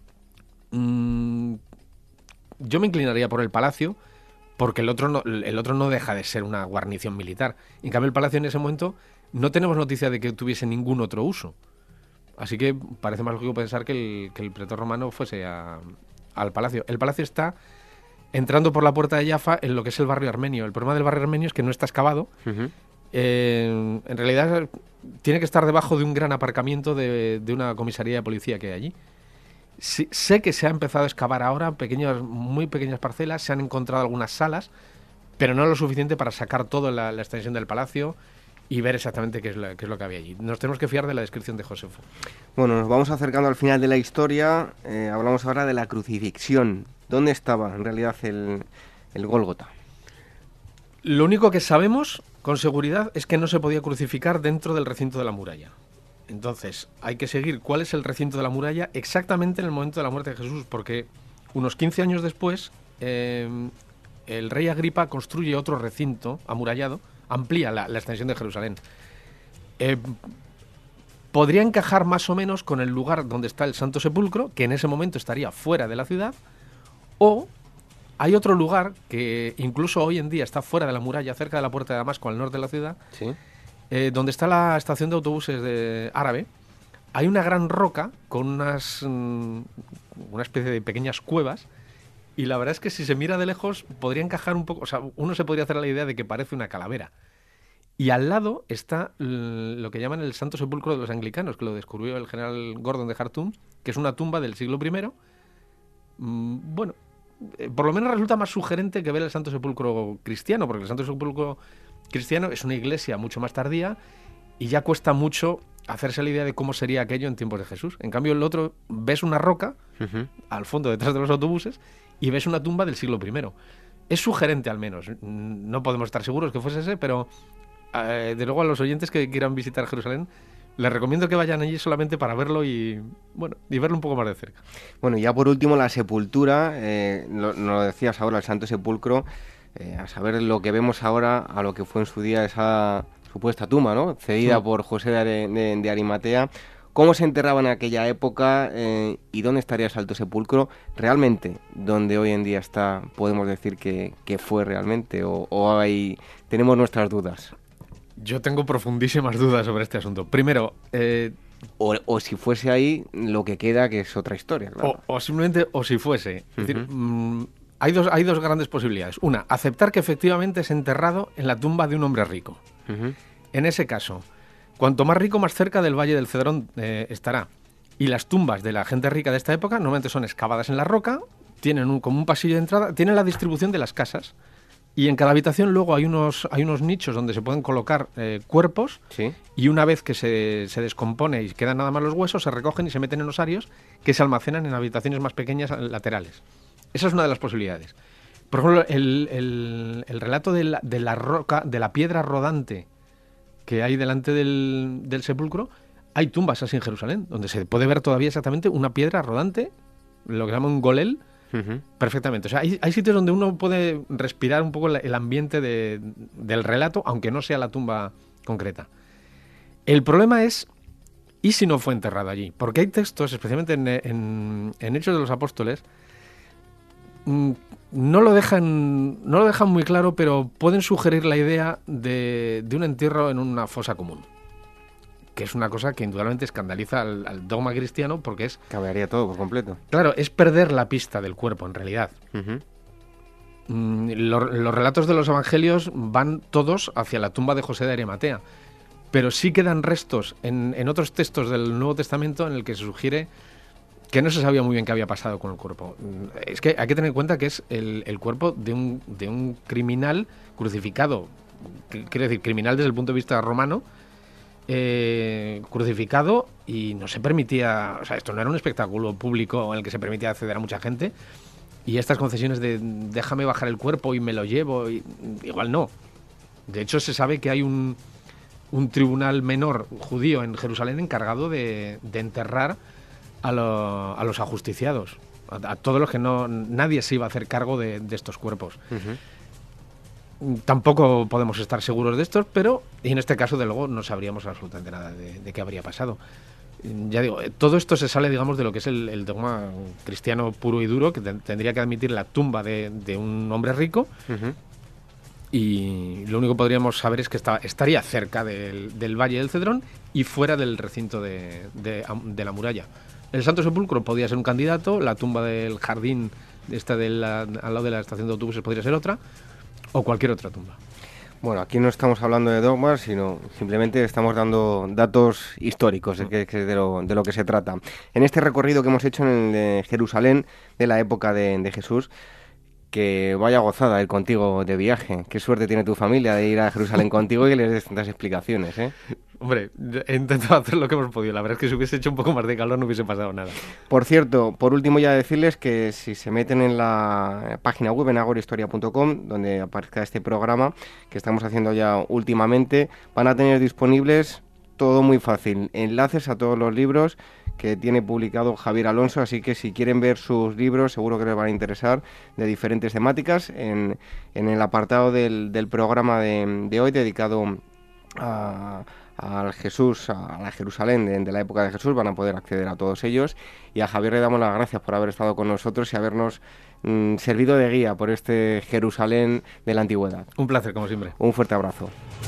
Yo me inclinaría por el palacio, porque el otro no deja de ser una guarnición militar. En cambio, el palacio en ese momento no tenemos noticia de que tuviese ningún otro uso. Así que parece más lógico pensar que el pretor romano fuese al palacio. El palacio está entrando por la puerta de Jaffa en lo que es el barrio armenio. El problema del barrio armenio es que no está excavado. En realidad tiene que estar debajo de un gran aparcamiento de una comisaría de policía que hay allí. Sí, sé que se ha empezado a excavar ahora muy pequeñas parcelas, se han encontrado algunas salas, pero no lo suficiente para sacar toda la extensión del palacio y ver exactamente qué es lo que había allí. Nos tenemos que fiar de la descripción de Josefo. Bueno, nos vamos acercando al final de la historia. Hablamos ahora de la crucifixión. ¿Dónde estaba en realidad el Gólgota? Lo único que sabemos con seguridad es que no se podía crucificar dentro del recinto de la muralla. Entonces, hay que seguir cuál es el recinto de la muralla exactamente en el momento de la muerte de Jesús, porque unos 15 años después, el rey Agripa construye otro recinto amurallado, amplía la extensión de Jerusalén. Podría encajar más o menos con el lugar donde está el Santo Sepulcro, que en ese momento estaría fuera de la ciudad, o hay otro lugar que incluso hoy en día está fuera de la muralla, cerca de la puerta de Damasco, al norte de la ciudad, ¿sí? Donde está la estación de autobuses árabe. Hay una gran roca con una especie de pequeñas cuevas, y la verdad es que si se mira de lejos podría encajar un poco, o sea, uno se podría hacer la idea de que parece una calavera. Y al lado está lo que llaman el Santo Sepulcro de los Anglicanos, que lo descubrió el general Gordon de Khartoum, que es una tumba del siglo I. Bueno, por lo menos resulta más sugerente que ver el Santo Sepulcro cristiano, porque el Santo Sepulcro cristiano es una iglesia mucho más tardía y ya cuesta mucho hacerse la idea de cómo sería aquello en tiempos de Jesús. En cambio, el otro, ves una roca al fondo detrás de los autobuses y ves una tumba del siglo I. Es sugerente, al menos. No podemos estar seguros que fuese ese, pero de luego a los oyentes que quieran visitar Jerusalén, les recomiendo que vayan allí solamente para verlo y verlo un poco más de cerca. Bueno, y ya por último la sepultura, nos lo decías ahora, el Santo Sepulcro, a saber lo que vemos ahora a lo que fue en su día esa supuesta tumba, ¿no? Cedida por José de Arimatea. ¿Cómo se enterraba en aquella época y dónde estaría el Santo Sepulcro? ¿Realmente donde hoy en día está, podemos decir que fue realmente o tenemos nuestras dudas? Yo tengo profundísimas dudas sobre este asunto. Primero, o si fuese ahí, lo que queda que es otra historia, claro. O simplemente, o si fuese. Es decir, hay dos grandes posibilidades. Una, aceptar que efectivamente es enterrado en la tumba de un hombre rico. En ese caso, cuanto más rico, más cerca del Valle del Cedrón estará. Y las tumbas de la gente rica de esta época normalmente son excavadas en la roca, tienen como un pasillo de entrada, tienen la distribución de las casas. Y en cada habitación luego hay unos nichos donde se pueden colocar cuerpos, ¿sí? Y una vez que se descompone y quedan nada más los huesos, se recogen y se meten en osarios que se almacenan en habitaciones más pequeñas laterales. Esa es una de las posibilidades. Por ejemplo, el relato de la roca, de la piedra rodante que hay delante del sepulcro, hay tumbas así en Jerusalén, donde se puede ver todavía exactamente una piedra rodante, lo que se llama un golel, perfectamente. O sea, hay sitios donde uno puede respirar un poco el ambiente del relato, aunque no sea la tumba concreta. El problema es, ¿y si no fue enterrado allí? Porque hay textos, especialmente en Hechos de los Apóstoles, no lo dejan muy claro, pero pueden sugerir la idea de un entierro en una fosa común, que es una cosa que indudablemente escandaliza al dogma cristiano, porque es... Cambiaría todo por completo. Claro, es perder la pista del cuerpo, en realidad. Los relatos de los evangelios van todos hacia la tumba de José de Arimatea, pero sí quedan restos en otros textos del Nuevo Testamento en el que se sugiere que no se sabía muy bien qué había pasado con el cuerpo. Es que hay que tener en cuenta que es el cuerpo de un criminal crucificado, quiero decir, criminal desde el punto de vista romano, crucificado, y no se permitía, o sea, esto no era un espectáculo público en el que se permitía acceder a mucha gente, y estas concesiones de déjame bajar el cuerpo y me lo llevo, igual no. De hecho, se sabe que hay un tribunal menor judío en Jerusalén encargado de enterrar a los ajusticiados, a todos los que nadie se iba a hacer cargo de estos cuerpos. Tampoco podemos estar seguros de estos, pero y en este caso, de luego, no sabríamos absolutamente nada de qué habría pasado. Ya digo, todo esto se sale, digamos, de lo que es el dogma cristiano puro y duro, que tendría que admitir la tumba de un hombre rico, y lo único que podríamos saber es que estaría cerca del Valle del Cedrón y fuera del recinto de la muralla. El Santo Sepulcro podría ser un candidato, la tumba del jardín al lado de la estación de autobuses podría ser otra, o cualquier otra tumba. Bueno, aquí no estamos hablando de dogmas, sino simplemente estamos dando datos históricos de lo que se trata. En este recorrido que hemos hecho en Jerusalén, de la época de Jesús, que vaya gozada ir contigo de viaje. Qué suerte tiene tu familia de ir a Jerusalén contigo y que les des tantas explicaciones, ¿eh? Hombre, he intentado hacer lo que hemos podido. La verdad es que si hubiese hecho un poco más de calor no hubiese pasado nada. Por cierto, por último ya decirles que si se meten en la página web en agorahistoria.com, donde aparezca este programa que estamos haciendo ya últimamente, van a tener disponibles todo muy fácil, enlaces a todos los libros que tiene publicado Javier Alonso, así que si quieren ver sus libros seguro que les van a interesar, de diferentes temáticas, en el apartado del programa de hoy dedicado al Jesús, a la Jerusalén de la época de Jesús, van a poder acceder a todos ellos, y a Javier le damos las gracias por haber estado con nosotros y habernos servido de guía por este Jerusalén de la antigüedad. Un placer, como siempre. Un fuerte abrazo.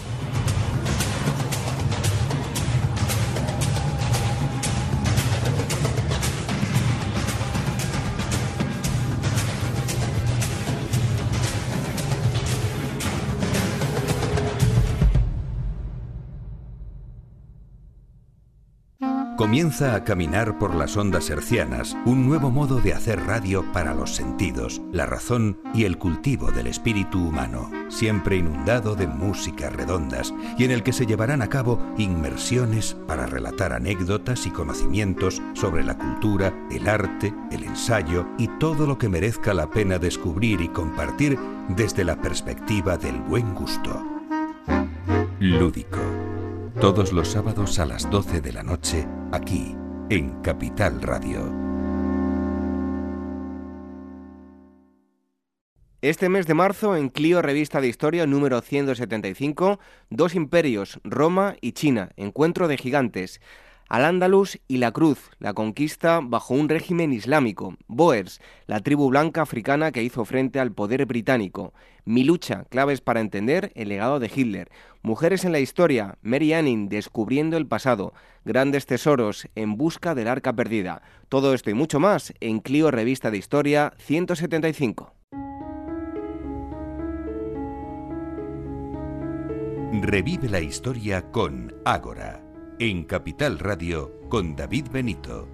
Comienza a caminar por las ondas hercianas un nuevo modo de hacer radio para los sentidos, la razón y el cultivo del espíritu humano, siempre inundado de músicas redondas y en el que se llevarán a cabo inmersiones para relatar anécdotas y conocimientos sobre la cultura, el arte, el ensayo y todo lo que merezca la pena descubrir y compartir desde la perspectiva del buen gusto. Lúdico. Todos los sábados a las 12 de la noche, aquí, en Capital Radio. Este mes de marzo, en Clio Revista de Historia número 175, dos imperios, Roma y China, encuentro de gigantes. Al-Ándalus y la Cruz, la conquista bajo un régimen islámico. Boers, la tribu blanca africana que hizo frente al poder británico. Mi lucha, claves para entender el legado de Hitler. Mujeres en la historia, Mary Anning, descubriendo el pasado. Grandes tesoros, en busca del arca perdida. Todo esto y mucho más en Clio Revista de Historia 175. Revive la historia con Ágora. En Capital Radio, con David Benito.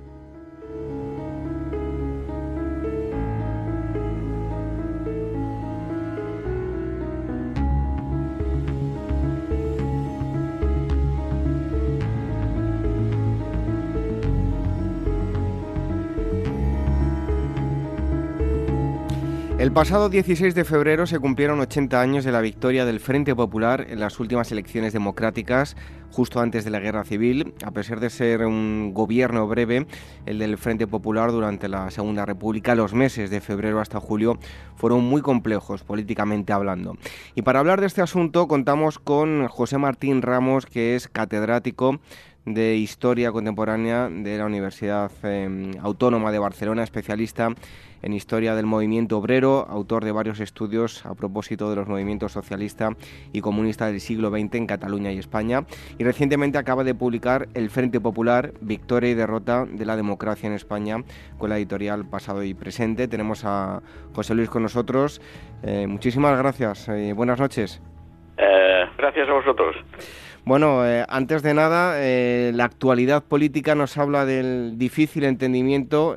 El pasado 16 de febrero se cumplieron 80 años de la victoria del Frente Popular en las últimas elecciones democráticas, justo antes de la Guerra Civil. A pesar de ser un gobierno breve, el del Frente Popular durante la Segunda República, los meses de febrero hasta julio fueron muy complejos políticamente hablando. Y para hablar de este asunto contamos con José Martín Ramos, que es catedrático de Historia Contemporánea de la Universidad Autónoma de Barcelona, especialista en Historia del Movimiento Obrero, autor de varios estudios a propósito de los movimientos socialista y comunista del siglo XX en Cataluña y España, y recientemente acaba de publicar El Frente Popular, Victoria y Derrota de la Democracia en España, con la editorial Pasado y Presente. Tenemos a José Luis con nosotros. Muchísimas gracias. Buenas noches. Gracias a vosotros. Bueno, antes de nada, la actualidad política nos habla del difícil entendimiento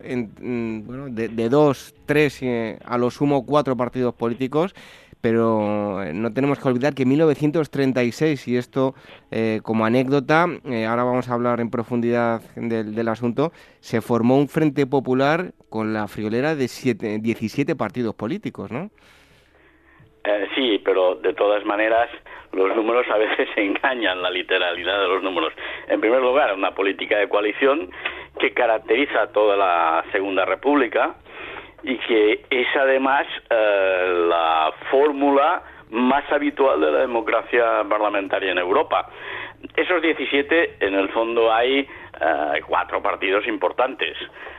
de 2, 3, a lo sumo 4 partidos políticos, pero no tenemos que olvidar que en 1936, y esto como anécdota, ahora vamos a hablar en profundidad del asunto, se formó un Frente Popular con la friolera de 17 partidos políticos, ¿no? Sí, pero de todas maneras los números a veces engañan, la literalidad de los números. En primer lugar, una política de coalición que caracteriza toda la Segunda República y que es además la fórmula más habitual de la democracia parlamentaria en Europa. Esos 17, en el fondo hay 4 partidos importantes.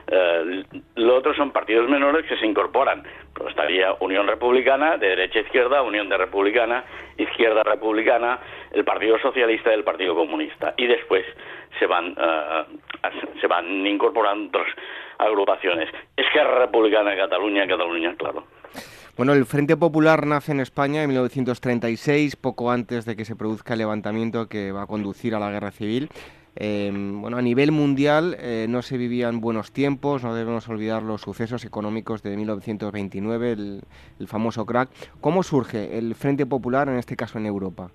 Los otros son partidos menores que se incorporan. Pues estaría Unión Republicana, de derecha a izquierda, Unión de Republicana, Izquierda Republicana, el Partido Socialista y el Partido Comunista. Y después se van incorporando otras agrupaciones. Esquerra Republicana de Cataluña, claro. Bueno, el Frente Popular nace en España en 1936, poco antes de que se produzca el levantamiento que va a conducir a la Guerra Civil. A nivel mundial no se vivían buenos tiempos, no debemos olvidar los sucesos económicos de 1929, el famoso crack. ¿Cómo surge el Frente Popular, en este caso en Europa?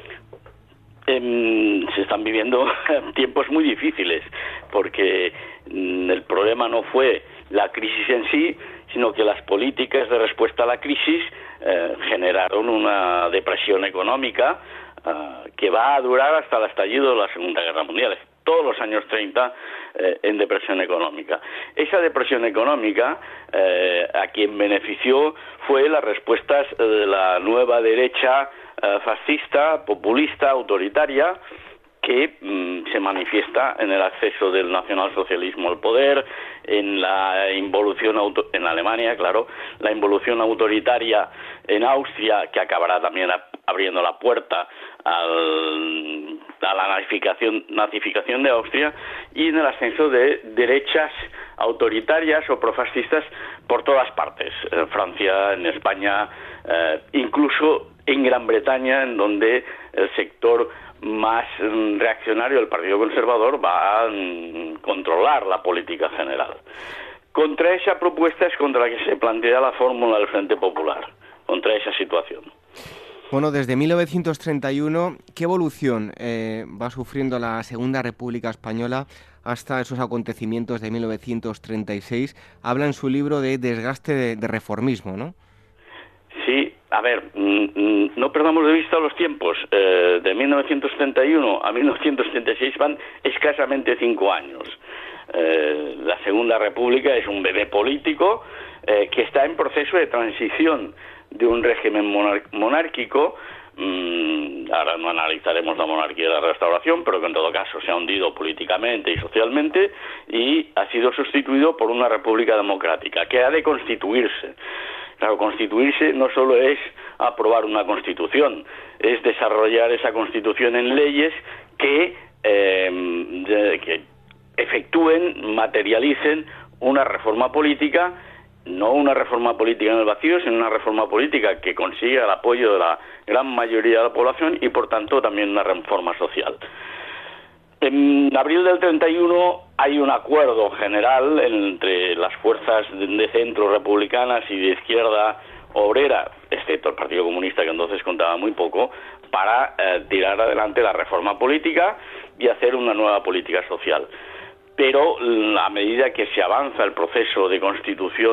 Se están viviendo tiempos muy difíciles, porque el problema no fue la crisis en sí, sino que las políticas de respuesta a la crisis generaron una depresión económica que va a durar hasta el estallido de la Segunda Guerra Mundial. Todos los años 30 en depresión económica. Esa depresión económica a quien benefició fue las respuestas de la nueva derecha fascista, populista, autoritaria, que se manifiesta en el acceso del nacionalsocialismo al poder, en la involución en Alemania, claro, la involución autoritaria en Austria, que acabará también abriendo la puerta a la nazificación de Austria, y en el ascenso de derechas autoritarias o profascistas por todas partes, en Francia, en España, incluso en Gran Bretaña, en donde el sector más reaccionario del Partido Conservador va a controlar la política general. Contra esa propuesta es contra la que se plantea la fórmula del Frente Popular, contra esa situación. Bueno, desde 1931, ¿qué evolución va sufriendo la Segunda República Española hasta esos acontecimientos de 1936? Habla en su libro de desgaste de reformismo, ¿no? Sí, a ver, no perdamos de vista los tiempos. De 1931 a 1936 van escasamente 5 años. La Segunda República es un bebé político que está en proceso de transición de un régimen monárquico. Ahora no analizaremos la monarquía de la Restauración, pero que en todo caso se ha hundido políticamente y socialmente y ha sido sustituido por una república democrática que ha de constituirse. Claro, constituirse no solo es aprobar una constitución, es desarrollar esa constitución en leyes que efectúen, materialicen una reforma política, no una reforma política en el vacío, sino una reforma política que consiga el apoyo de la gran mayoría de la población y, por tanto, también una reforma social. En abril del 31 hay un acuerdo general entre las fuerzas de centro republicanas y de izquierda obrera, excepto el Partido Comunista, que entonces contaba muy poco, para tirar adelante la reforma política y hacer una nueva política social. Pero a medida que se avanza el proceso de constitución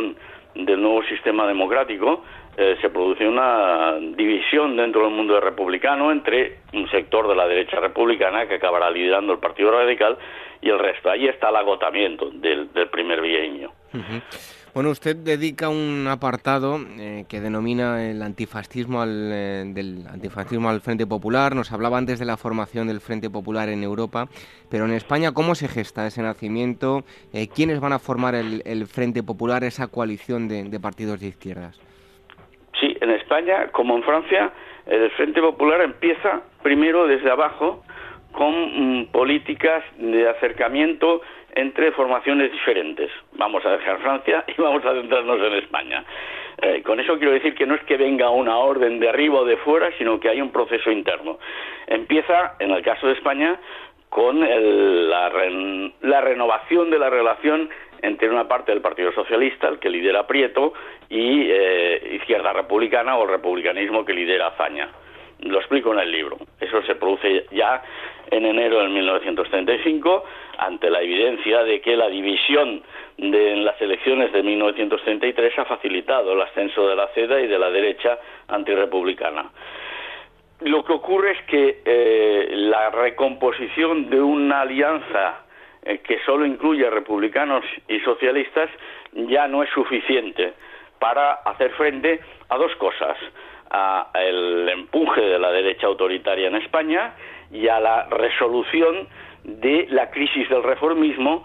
del nuevo sistema democrático, se produce una división dentro del mundo republicano entre un sector de la derecha republicana que acabará liderando el Partido Radical y el resto. Ahí está el agotamiento del primer bienio. Bueno, usted dedica un apartado que denomina el antifascismo del antifascismo al Frente Popular. Nos hablaba antes de la formación del Frente Popular en Europa, pero en España, ¿cómo se gesta ese nacimiento? ¿Quiénes van a formar el Frente Popular, esa coalición de partidos de izquierdas? Sí, en España, como en Francia, el Frente Popular empieza primero desde abajo con políticas de acercamiento entre formaciones diferentes. Vamos a dejar Francia y vamos a centrarnos en España. Con eso quiero decir que no es que venga una orden de arriba o de fuera, sino que hay un proceso interno. Empieza, en el caso de España, con la renovación de la relación entre una parte del Partido Socialista, el que lidera Prieto, y Izquierda Republicana o el republicanismo que lidera Azaña. Lo explico en el libro. Eso se produce ya en enero de 1935, ante la evidencia de que la división en las elecciones de 1933 ha facilitado el ascenso de la CEDA y de la derecha antirrepublicana. Lo que ocurre es que la recomposición de una alianza que solo incluye republicanos y socialistas ya no es suficiente para hacer frente a dos cosas: a el empuje de la derecha autoritaria en España y a la resolución de la crisis del reformismo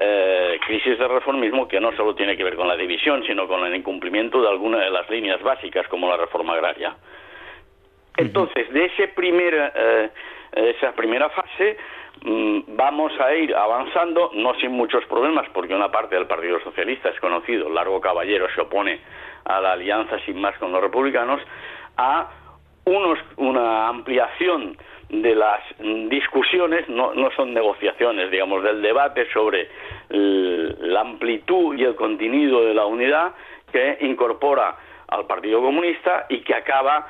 que no solo tiene que ver con la división, sino con el incumplimiento de alguna de las líneas básicas, como la reforma agraria. Entonces, de esa primera fase vamos a ir avanzando, no sin muchos problemas, porque una parte del Partido Socialista es conocido, Largo Caballero se opone a la alianza sin más con los republicanos, a una ampliación de las discusiones, no son negociaciones, digamos, del debate sobre la amplitud y el contenido de la unidad, que incorpora al Partido Comunista y que acaba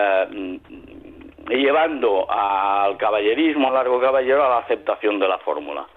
llevando al caballerismo, al Largo Caballero, a la aceptación de la fórmula.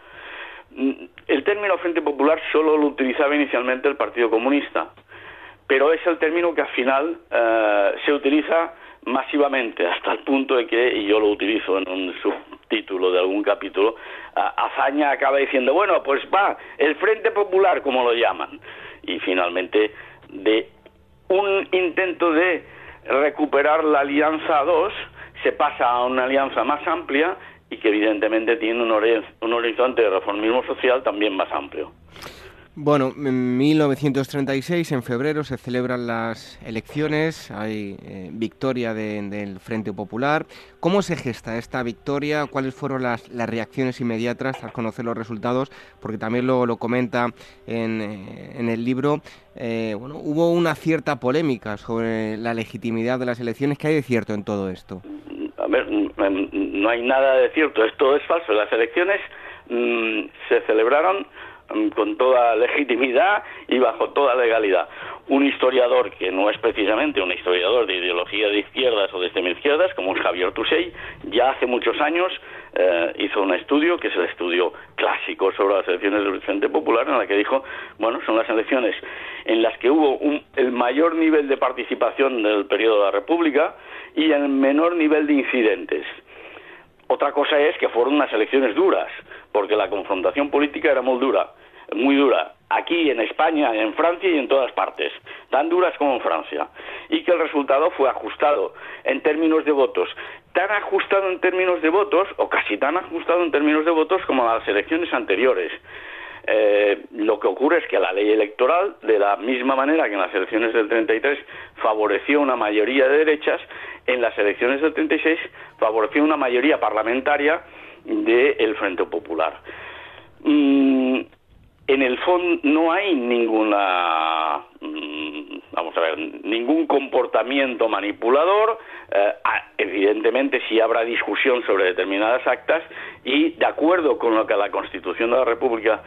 El término Frente Popular solo lo utilizaba inicialmente el Partido Comunista, pero es el término que al final se utiliza masivamente, hasta el punto de que, y yo lo utilizo en un subtítulo de algún capítulo, Azaña acaba diciendo, bueno, pues va, el Frente Popular, como lo llaman, y finalmente de un intento de recuperar la alianza a dos, se pasa a una alianza más amplia y que evidentemente tiene un horizonte de reformismo social también más amplio. Bueno, en 1936, en febrero, se celebran las elecciones, hay victoria del Frente Popular. ¿Cómo se gesta esta victoria? ¿Cuáles fueron las reacciones inmediatas al conocer los resultados? Porque también lo comenta en el libro. Hubo una cierta polémica sobre la legitimidad de las elecciones. ¿Qué hay de cierto en todo esto? A ver, no hay nada de cierto, esto es falso. Las elecciones se celebraron con toda legitimidad y bajo toda legalidad. Un historiador que no es precisamente un historiador de ideología de izquierdas o de extrema-izquierdas, como es Javier Tusell, ya hace muchos años hizo un estudio, que es el estudio clásico sobre las elecciones del Frente Popular, en la que dijo, bueno, son las elecciones en las que hubo el mayor nivel de participación del periodo de la República y el menor nivel de incidentes. Otra cosa es que fueron unas elecciones duras, porque la confrontación política era muy dura, aquí en España, en Francia y en todas partes, tan duras como en Francia, y que el resultado fue ajustado en términos de votos, tan ajustado en términos de votos, o casi tan ajustado en términos de votos como las elecciones anteriores. Lo que ocurre es que la ley electoral, de la misma manera que en las elecciones del 33 favoreció una mayoría de derechas, en las elecciones del 36 favoreció una mayoría parlamentaria del Frente Popular. En el fondo no hay ningún comportamiento manipulador. Evidentemente sí habrá discusión sobre determinadas actas y, de acuerdo con lo que la Constitución de la República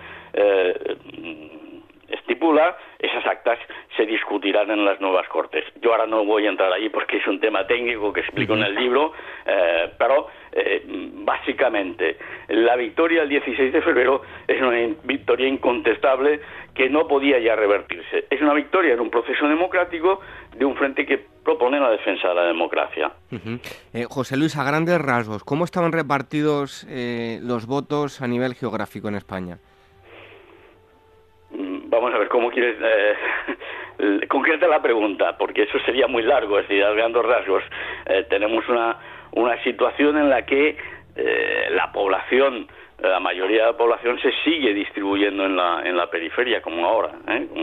estipula, esas actas se discutirán en las nuevas Cortes. Yo ahora no voy a entrar ahí porque es un tema técnico que explico en el libro, pero Básicamente, la victoria el 16 de febrero es una victoria incontestable que no podía ya revertirse. Es una victoria en un proceso democrático de un frente que propone la defensa de la democracia. José Luis, a grandes rasgos, ¿cómo estaban repartidos los votos a nivel geográfico en España? Vamos a ver, ¿cómo quieres concreta la pregunta? Porque eso sería muy largo, es decir, a grandes rasgos. Tenemos una situación en la que la población, la mayoría de la población se sigue distribuyendo en la periferia, como ahora.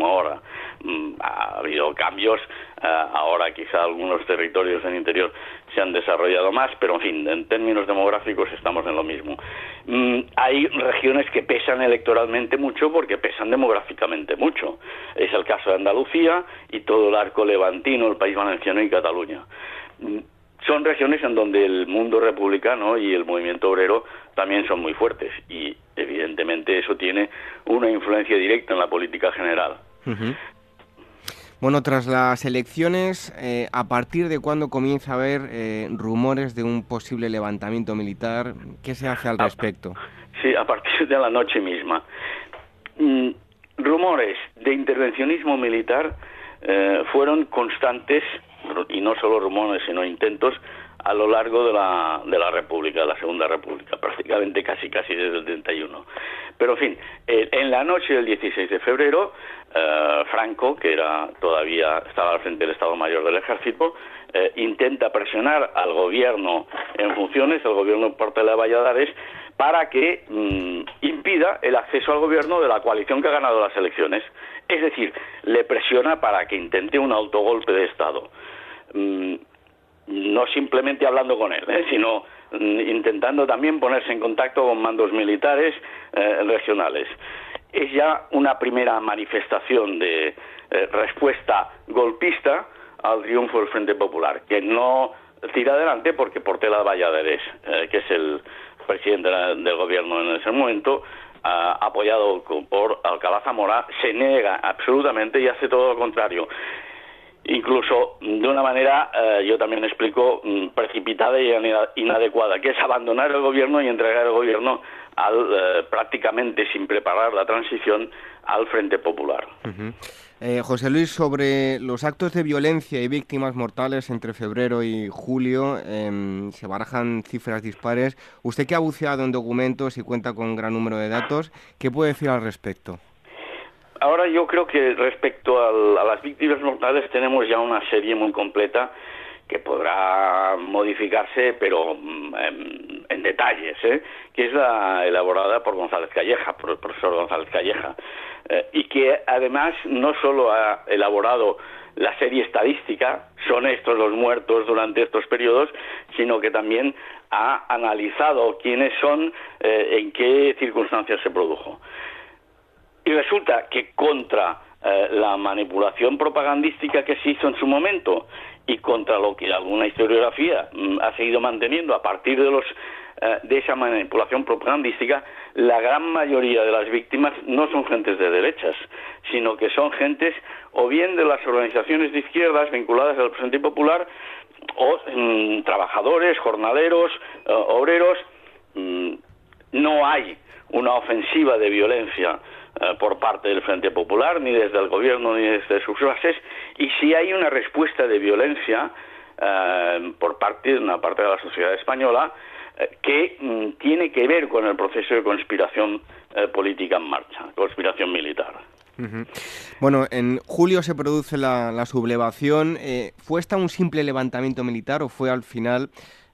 Ha habido cambios, ahora quizá algunos territorios en interior se han desarrollado más, pero en fin, en términos demográficos estamos en lo mismo. Hay regiones que pesan electoralmente mucho porque pesan demográficamente mucho. Es el caso de Andalucía y todo el arco levantino, el País Valenciano y Cataluña. Son regiones en donde el mundo republicano y el movimiento obrero también son muy fuertes y evidentemente eso tiene una influencia directa en la política general. Uh-huh. Bueno, tras las elecciones, ¿a partir de cuándo comienza a haber rumores de un posible levantamiento militar? ¿Qué se hace al respecto? Sí, a partir de la noche misma. Rumores de intervencionismo militar fueron constantes, y no solo rumores, sino intentos, a lo largo de la República, de la Segunda República, prácticamente casi desde el 31. Pero en fin, en la noche del 16 de febrero, Franco, que estaba al frente del Estado Mayor del Ejército, intenta presionar al gobierno en funciones, al gobierno Portela de Valladares, para que impida el acceso al gobierno de la coalición que ha ganado las elecciones. Es decir, le presiona para que intente un autogolpe de Estado. No simplemente hablando con él, sino intentando también ponerse en contacto con mandos militares regionales. Es ya una primera manifestación de respuesta golpista al triunfo del Frente Popular, que no tira adelante porque Portela de Valladares, que es el presidente del gobierno en ese momento, apoyado por Alcalá Zamora, se niega absolutamente y hace todo lo contrario. Incluso de una manera, yo también explico, precipitada y inadecuada, que es abandonar el gobierno y entregar el gobierno prácticamente sin preparar la transición al Frente Popular. Uh-huh. José Luis, sobre los actos de violencia y víctimas mortales entre febrero y julio, se barajan cifras dispares. Usted que ha buceado en documentos y cuenta con un gran número de datos, ¿qué puede decir al respecto? Ahora yo creo que respecto a las víctimas mortales tenemos ya una serie muy completa que podrá modificarse, pero en detalles, que es la elaborada por González Calleja, por el profesor González Calleja, y que además no solo ha elaborado la serie estadística, son estos los muertos durante estos periodos, sino que también ha analizado quiénes son, en qué circunstancias se produjo. Y resulta que contra la manipulación propagandística que se hizo en su momento y contra lo que alguna historiografía ha seguido manteniendo a partir de esa manipulación propagandística, la gran mayoría de las víctimas no son gentes de derechas, sino que son gentes o bien de las organizaciones de izquierdas vinculadas al Frente Popular o trabajadores, jornaleros, obreros. No hay una ofensiva de violencia por parte del Frente Popular, ni desde el gobierno ni desde sus bases, y si hay una respuesta de violencia por parte de una parte de la sociedad española que tiene que ver con el proceso de conspiración política en marcha, conspiración militar. Uh-huh. Bueno, en julio se produce la sublevación. ¿Fue esta un simple levantamiento militar o fue al final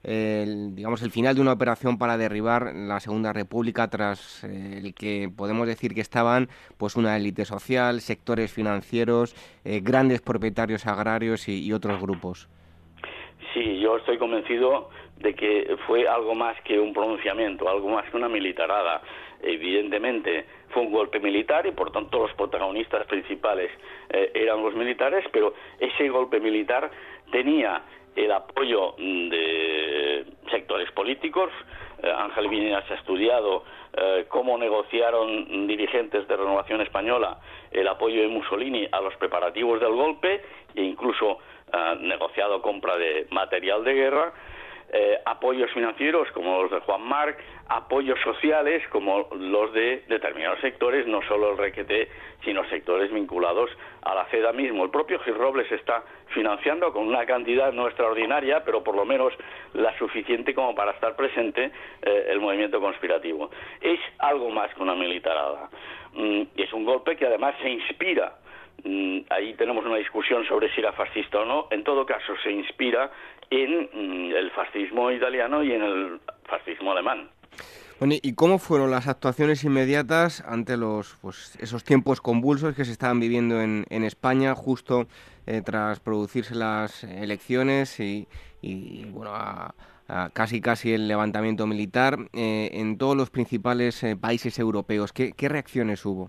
el final de una operación para derribar la Segunda República, tras el que podemos decir que estaban pues una élite social, sectores financieros, grandes propietarios agrarios y otros grupos? Sí, yo estoy convencido de que fue algo más que un pronunciamiento, algo más que una militarada. Evidentemente fue un golpe militar y por tanto los protagonistas principales eran los militares, pero ese golpe militar tenía el apoyo de sectores políticos. Ángel Viñas ha estudiado cómo negociaron dirigentes de Renovación Española el apoyo de Mussolini a los preparativos del golpe e incluso negociado compra de material de guerra. apoyos financieros como los de Juan Marc, apoyos sociales como los de determinados sectores, no solo el requete, sino sectores vinculados a la CEDA mismo. El propio Gil Robles está financiando con una cantidad no extraordinaria, pero por lo menos la suficiente como para estar presente el movimiento conspirativo. Es algo más que una militarada. Es un golpe que además se inspira. Ahí tenemos una discusión sobre si era fascista o no. En todo caso, se inspira en el fascismo italiano y en el fascismo alemán. Bueno, ¿y cómo fueron las actuaciones inmediatas ante esos tiempos convulsos que se estaban viviendo en España justo tras producirse las elecciones y bueno, a casi el levantamiento militar en todos los principales países europeos? ¿Qué reacciones hubo?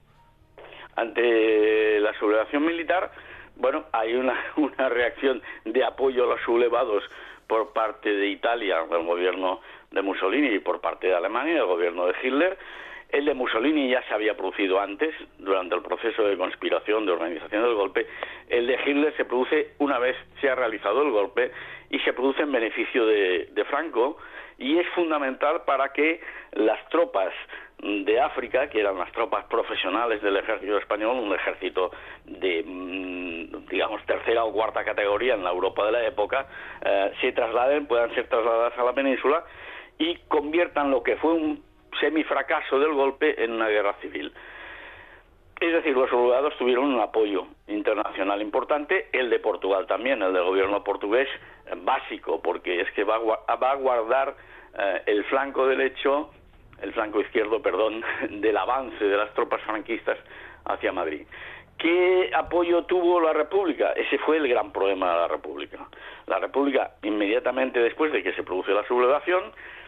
Ante la sublevación militar, bueno, hay una reacción de apoyo a los sublevados por parte de Italia, del gobierno de Mussolini, y por parte de Alemania, del gobierno de Hitler. El de Mussolini ya se había producido antes, durante el proceso de conspiración, de organización del golpe. El de Hitler se produce una vez se ha realizado el golpe y se produce en beneficio de Franco, y es fundamental para que las tropas de África, que eran las tropas profesionales del ejército español, un ejército de, digamos, tercera o cuarta categoría en la Europa de la época, puedan ser trasladadas a la península y conviertan lo que fue un semifracaso del golpe en una guerra civil. Es decir, los sublevados tuvieron un apoyo internacional importante, el de Portugal también, el del gobierno portugués, básico, porque es que va a guardar el flanco izquierdo, del avance de las tropas franquistas hacia Madrid. ¿Qué apoyo tuvo la República? Ese fue el gran problema de la República. La República, inmediatamente después de que se produce la sublevación,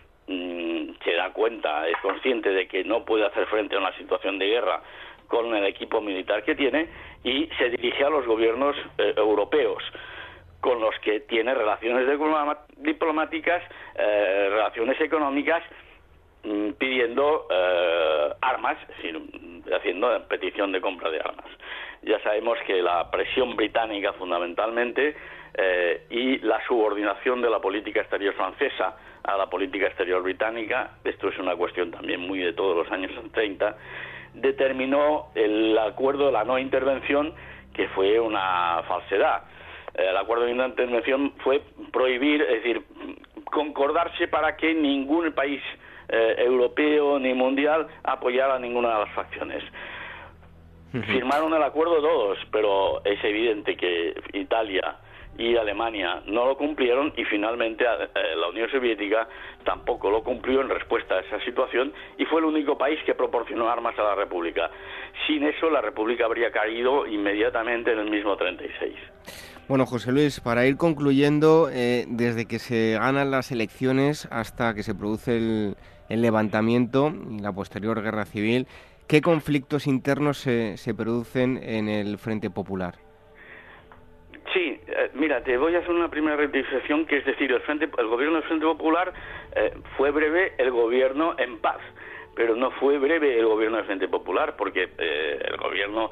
se da cuenta, es consciente de que no puede hacer frente a una situación de guerra con el equipo militar que tiene, y se dirige a los gobiernos europeos, con los que tiene relaciones diplomáticas, relaciones económicas, pidiendo armas, es decir, haciendo petición de compra de armas. Ya sabemos que la presión británica fundamentalmente y la subordinación de la política exterior francesa a la política exterior británica, esto es una cuestión también muy de todos los años 30, determinó el acuerdo de la no intervención, que fue una falsedad. El acuerdo de no intervención fue prohibir, es decir, concordarse para que ningún país europeo ni mundial apoyara a ninguna de las facciones. Firmaron el acuerdo todos, pero es evidente que Italia y Alemania no lo cumplieron, y finalmente la Unión Soviética tampoco lo cumplió en respuesta a esa situación, y fue el único país que proporcionó armas a la República. Sin eso, la República habría caído inmediatamente en el mismo 36. Bueno, José Luis, para ir concluyendo, desde que se ganan las elecciones hasta que se produce el levantamiento y la posterior guerra civil, ¿qué conflictos internos se producen en el Frente Popular? Sí, mira, te voy a hacer una primera rectificación, que es decir, el gobierno del Frente Popular fue breve el gobierno en paz, pero no fue breve el gobierno del Frente Popular, porque el gobierno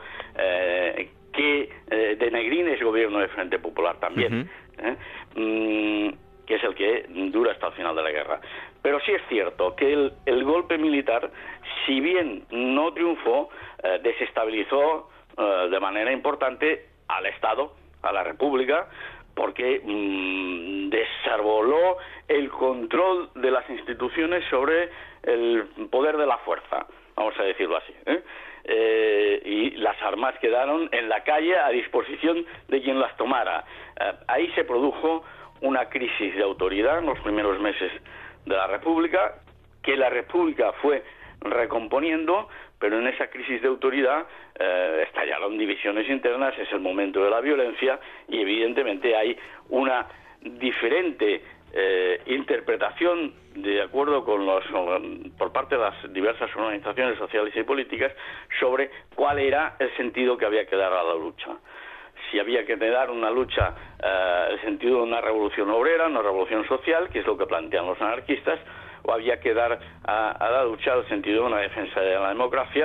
de Negrín es gobierno del Frente Popular también, que es el que dura hasta el final de la guerra. Pero sí es cierto que el golpe militar, si bien no triunfó, desestabilizó de manera importante al Estado, a la República, porque desarboló el control de las instituciones sobre el poder de la fuerza, vamos a decirlo así, y las armas quedaron en la calle a disposición de quien las tomara. Ahí se produjo una crisis de autoridad en los primeros meses de la República, que la República fue recomponiendo, pero en esa crisis de autoridad estallaron divisiones internas, es el momento de la violencia, y evidentemente hay una diferente interpretación, de acuerdo con por parte de las diversas organizaciones sociales y políticas, sobre cuál era el sentido que había que dar a la lucha. Si había que dar una lucha, el sentido de una revolución obrera, una revolución social, que es lo que plantean los anarquistas, o había que dar a la lucha el sentido de una defensa de la democracia,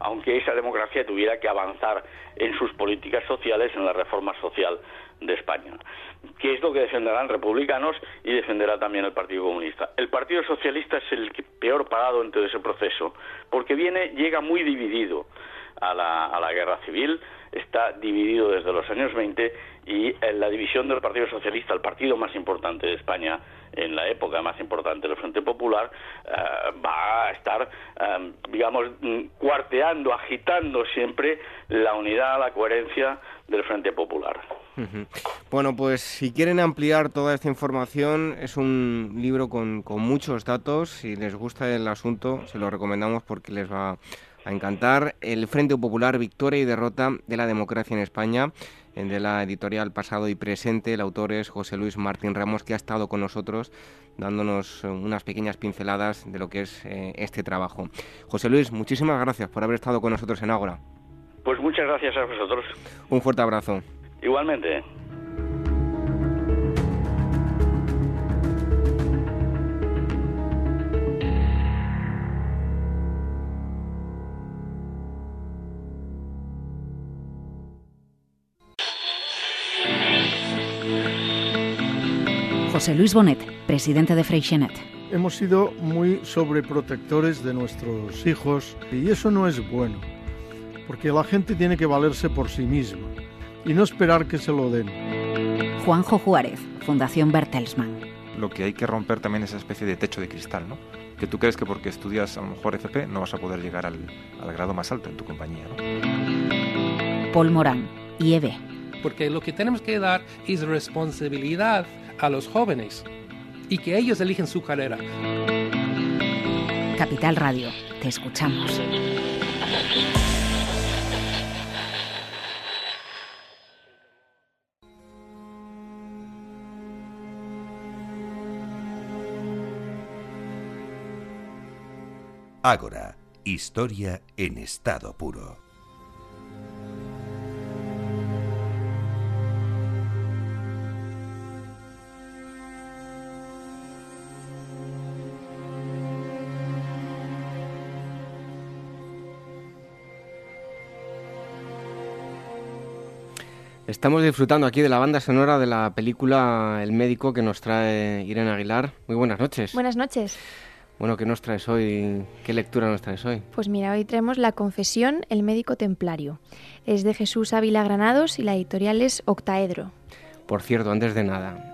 aunque esa democracia tuviera que avanzar en sus políticas sociales, en la reforma social de España, que es lo que defenderán republicanos y defenderá también el Partido Comunista. El Partido Socialista es el que peor parado en todo ese proceso, porque llega muy dividido a la guerra civil, está dividido desde los años 20, y la división del Partido Socialista, el partido más importante de España, en la época más importante del Frente Popular, va a estar, digamos, cuarteando, agitando siempre la unidad, la coherencia del Frente Popular. Bueno, pues si quieren ampliar toda esta información, es un libro con muchos datos. Si les gusta el asunto, se lo recomendamos porque les va a encantar. El Frente Popular, victoria y derrota de la democracia en España, de la editorial Pasado y Presente. El autor es José Luis Martín Ramos, que ha estado con nosotros dándonos unas pequeñas pinceladas de lo que es este trabajo. José Luis, muchísimas gracias por haber estado con nosotros en Ágora. Pues muchas gracias a vosotros. Un fuerte abrazo. Igualmente. José Luis Bonet, presidente de Freixenet. Hemos sido muy sobreprotectores de nuestros hijos y eso no es bueno, porque la gente tiene que valerse por sí misma y no esperar que se lo den. Juanjo Juárez, Fundación Bertelsmann. Lo que hay que romper también es esa especie de techo de cristal, ¿no? Que tú crees que porque estudias a lo mejor FP no vas a poder llegar al grado más alto en tu compañía, ¿no? Paul Morán, IEB. Porque lo que tenemos que dar es responsabilidad a los jóvenes y que ellos eligen su carrera. Capital Radio, te escuchamos. Ágora, historia en estado puro. Estamos disfrutando aquí de la banda sonora de la película El médico que nos trae Irene Aguilar. Muy buenas noches. Buenas noches. Bueno, ¿qué nos traes hoy? ¿Qué lectura nos traes hoy? Pues mira, hoy traemos La confesión, el médico templario. Es de Jesús Ávila Granados y la editorial es Octaedro. Por cierto, antes de nada,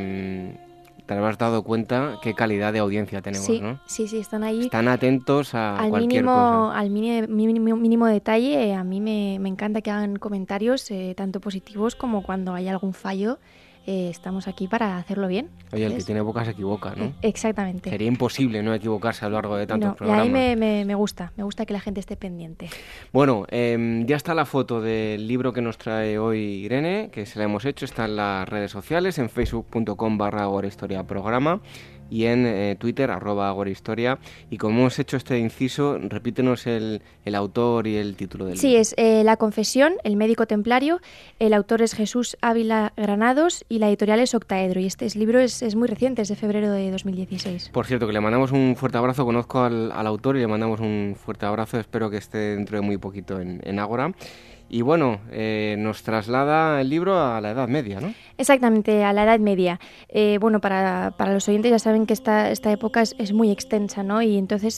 te habrás dado cuenta qué calidad de audiencia tenemos, sí, ¿no? Sí, están ahí. Están atentos a cualquier cosa. Al mínimo detalle. A mí me encanta que hagan comentarios tanto positivos como cuando hay algún fallo. Estamos aquí para hacerlo bien. Oye, el que tiene boca se equivoca, ¿no? Exactamente. Sería imposible no equivocarse a lo largo de tantos programas. Y a mí me gusta que la gente esté pendiente. Bueno, ya está la foto del libro que nos trae hoy Irene, que se la hemos hecho, está en las redes sociales, en facebook.com/agorahistoriaprograma y en Twitter, @agorahistoria. Y como hemos hecho este inciso, repítenos el autor y el título del libro. Sí, es La confesión, el médico templario. El autor es Jesús Ávila Granados y la editorial es Octaedro. Y este libro es muy reciente, es de febrero de 2016. Por cierto, que le mandamos un fuerte abrazo. Conozco al autor y le mandamos un fuerte abrazo. Espero que esté dentro de muy poquito en Ágora. Y bueno, nos traslada el libro a la Edad Media, ¿no? Exactamente, a la Edad Media. Bueno, para los oyentes ya saben que esta época es muy extensa, ¿no? Y entonces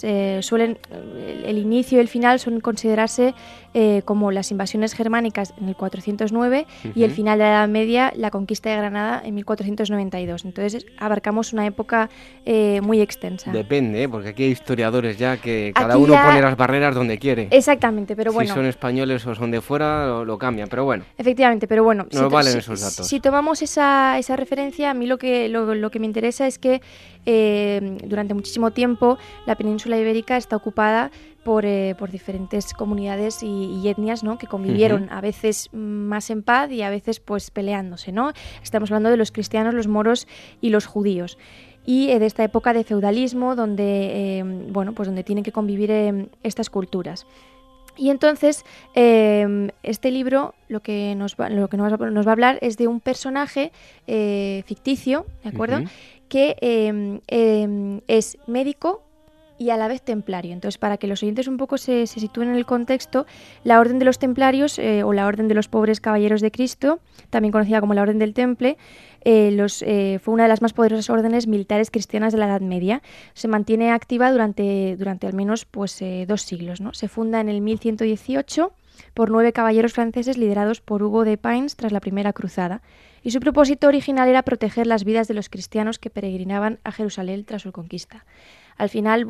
el inicio y el final suelen considerarse como las invasiones germánicas en el 409 y el final de la Edad Media, la conquista de Granada en 1492. Entonces abarcamos una época muy extensa. Depende, porque aquí hay historiadores ya que cada uno pone las barreras donde quiere. Exactamente, pero bueno. Si son españoles o son de fuera, lo cambian, pero bueno. Efectivamente, pero bueno. No valen esos datos. Si tomamos esa referencia, a mí lo que me interesa es que durante muchísimo tiempo la península ibérica está ocupada por diferentes comunidades y etnias, ¿no? Que convivieron a veces más en paz y a veces pues peleándose, ¿no? Estamos hablando de los cristianos, los moros y los judíos. Y de esta época de feudalismo donde donde tienen que convivir estas culturas. Y entonces, este libro lo que nos va a hablar es de un personaje ficticio, ¿de acuerdo? Que es médico, y a la vez templario. Entonces, para que los oyentes un poco se sitúen en el contexto, la Orden de los Templarios o la Orden de los Pobres Caballeros de Cristo, también conocida como la Orden del Temple, fue una de las más poderosas órdenes militares cristianas de la Edad Media. Se mantiene activa durante al menos 2 siglos, ¿no? Se funda en el 1118 por 9 caballeros franceses liderados por Hugo de Payns tras la Primera Cruzada. Y su propósito original era proteger las vidas de los cristianos que peregrinaban a Jerusalén tras su conquista. Al final,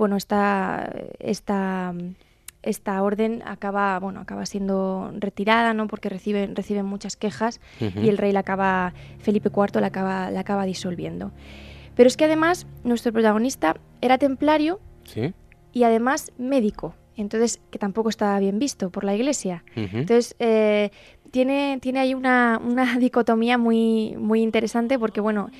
esta orden acaba siendo retirada, ¿no? Porque reciben muchas quejas y el rey Felipe IV la acaba disolviendo. Pero es que además nuestro protagonista era templario, ¿sí?, y además médico. Entonces, que tampoco estaba bien visto por la Iglesia. Entonces, tiene ahí una dicotomía muy, muy interesante porque,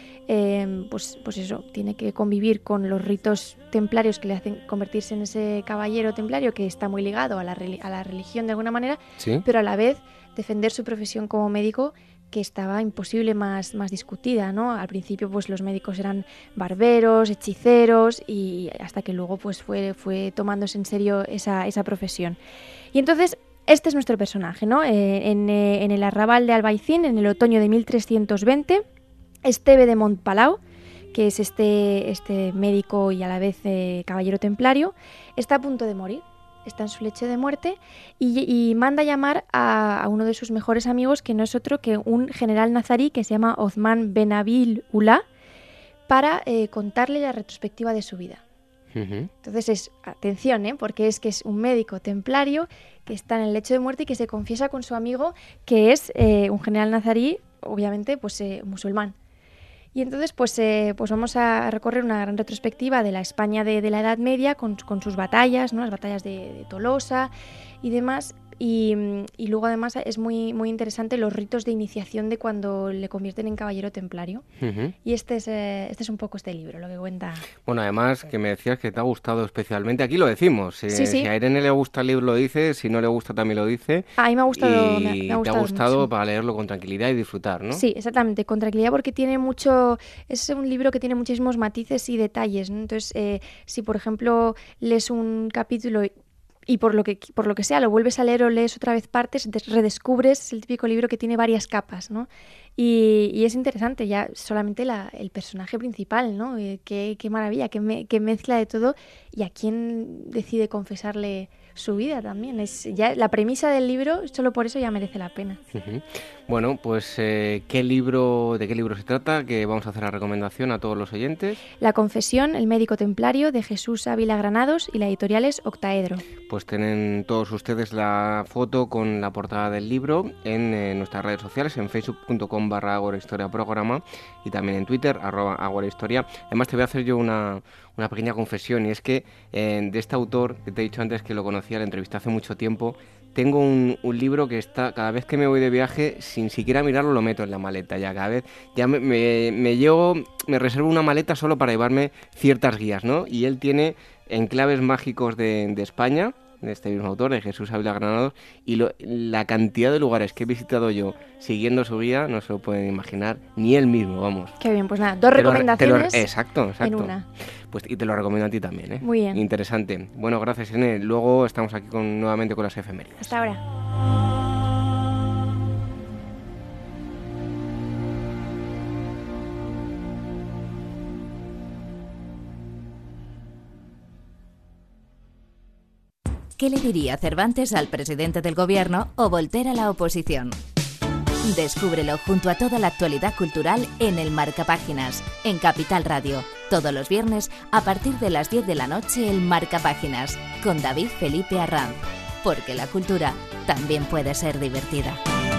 pues eso, tiene que convivir con los ritos templarios que le hacen convertirse en ese caballero templario que está muy ligado a la religión de alguna manera, ¿sí?, pero a la vez defender su profesión como médico, que estaba imposible más discutida, ¿no? Al principio pues los médicos eran barberos, hechiceros y hasta que luego pues fue tomándose en serio esa profesión. Y entonces este es nuestro personaje, ¿no? En el arrabal de Albaicín, en el otoño de 1320, Esteve de Montpalau, que es este médico y a la vez caballero templario, está a punto de morir. Está en su lecho de muerte y manda llamar a uno de sus mejores amigos, que no es otro que un general nazarí que se llama Othman Ben Abil Ullah, para contarle la retrospectiva de su vida. Entonces atención, porque es un médico templario que está en el lecho de muerte y que se confiesa con su amigo, que es un general nazarí, obviamente pues musulmán. Y entonces pues vamos a recorrer una gran retrospectiva de la España de la Edad Media con sus batallas, ¿no? Las batallas de Tolosa y demás. Y luego además es muy, muy interesante los ritos de iniciación de cuando le convierten en caballero templario. Y este es un poco este libro, lo que cuenta. Bueno, además que me decías que te ha gustado especialmente, aquí lo decimos. Sí. Si a Irene le gusta el libro lo dice, si no le gusta también lo dice. A mí me ha gustado. Y te ha gustado mucho, para leerlo con tranquilidad y disfrutar, ¿no? Sí, exactamente, con tranquilidad, porque es un libro que tiene muchísimos matices y detalles, ¿no? Entonces, si por ejemplo lees un capítulo y por lo que sea lo vuelves a leer o lees otra vez partes, redescubres, es el típico libro que tiene varias capas, ¿no? Y es interesante ya solamente el personaje principal, ¿no? Qué maravilla, qué mezcla de todo, y a quién decide confesarle su vida también. Es ya la premisa del libro, solo por eso ya merece la pena. Bueno, pues ¿de qué libro se trata? Que vamos a hacer la recomendación a todos los oyentes. La confesión, el médico templario, de Jesús Ávila Granados, y la editorial es Octaedro. Pues tienen todos ustedes la foto con la portada del libro en nuestras redes sociales, en facebook.com/agorahistoriaprograma y también en Twitter, @agorahistoria. Además te voy a hacer yo una pequeña confesión, y es que de este autor, que te he dicho antes que lo conocía, le entrevisté hace mucho tiempo, tengo un libro que está, cada vez que me voy de viaje, sin siquiera mirarlo, lo meto en la maleta ya. Cada vez ya me reservo una maleta solo para llevarme ciertas guías, ¿no? Y él tiene Enclaves Mágicos de España, de este mismo autor, de Jesús Ávila Granados, y la cantidad de lugares que he visitado yo siguiendo su guía no se lo pueden imaginar ni él mismo, vamos. Qué bien, pues nada, 2 recomendaciones exacto. en una. Pues, y te lo recomiendo a ti también, ¿eh? Muy bien. Interesante. Bueno, gracias, Irene. Luego estamos aquí nuevamente con las efemérides. Hasta ahora. ¿Qué le diría Cervantes al presidente del gobierno o Voltaire a la oposición? Descúbrelo junto a toda la actualidad cultural en el Marcapáginas, en Capital Radio. Todos los viernes, a partir de las 10 de la noche, el Marcapáginas, con David Felipe Arranz. Porque la cultura también puede ser divertida.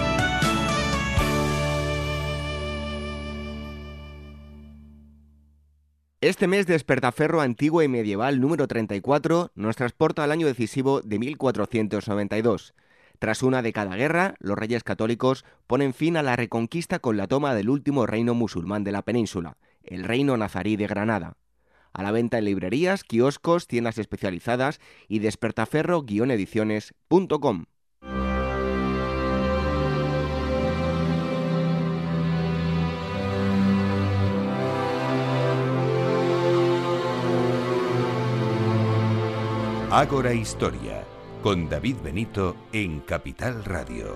Este mes Despertaferro antiguo y medieval número 34 nos transporta al año decisivo de 1492. Tras una década de guerra, los reyes católicos ponen fin a la reconquista con la toma del último reino musulmán de la península, el Reino Nazarí de Granada. A la venta en librerías, kioscos, tiendas especializadas y despertaferro-ediciones.com. Ágora Historia, con David Benito en Capital Radio.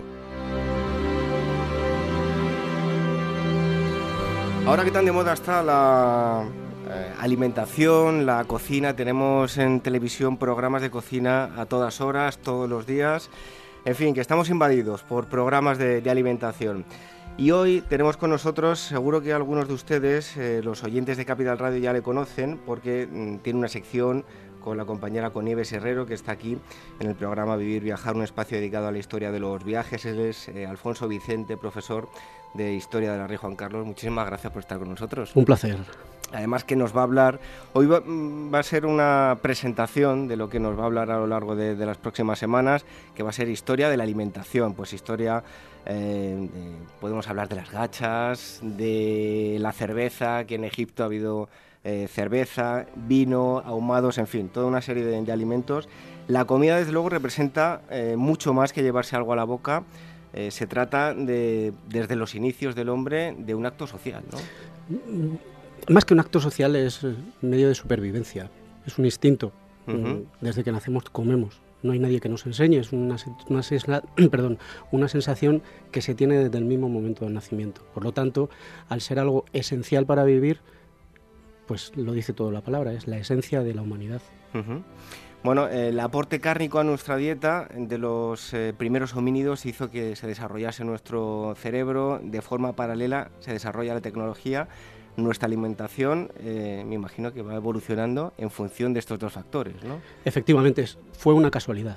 Ahora que tan de moda está la alimentación, la cocina, tenemos en televisión programas de cocina a todas horas, todos los días. En fin, que estamos invadidos por programas de alimentación. Y hoy tenemos con nosotros, seguro que algunos de ustedes, los oyentes de Capital Radio ya le conocen, porque tiene una sección con la compañera Nieves Herrero, que está aquí en el programa Vivir Viajar, un espacio dedicado a la historia de los viajes. Él es Alfonso Vicente, profesor de Historia de la Rey Juan Carlos. Muchísimas gracias por estar con nosotros. Un placer. Además que nos va a hablar, hoy va a ser una presentación de lo que nos va a hablar a lo largo de las próximas semanas, que va a ser historia de la alimentación, pues historia, podemos hablar de las gachas, de la cerveza, que en Egipto ha habido cerveza, vino, ahumados, en fin, toda una serie de alimentos. La comida, desde luego, representa mucho más que llevarse algo a la boca. Se trata, desde los inicios del hombre, de un acto social, ¿no? Más que un acto social, es medio de supervivencia, es un instinto. Desde que nacemos comemos, no hay nadie que nos enseñe, es una sensación que se tiene desde el mismo momento del nacimiento. Por lo tanto, al ser algo esencial para vivir, pues lo dice toda la palabra, es la esencia de la humanidad. Bueno, el aporte cárnico a nuestra dieta de los primeros homínidos hizo que se desarrollase nuestro cerebro. De forma paralela se desarrolla la tecnología. Nuestra alimentación, me imagino que va evolucionando en función de estos dos factores, ¿no? Efectivamente, fue una casualidad.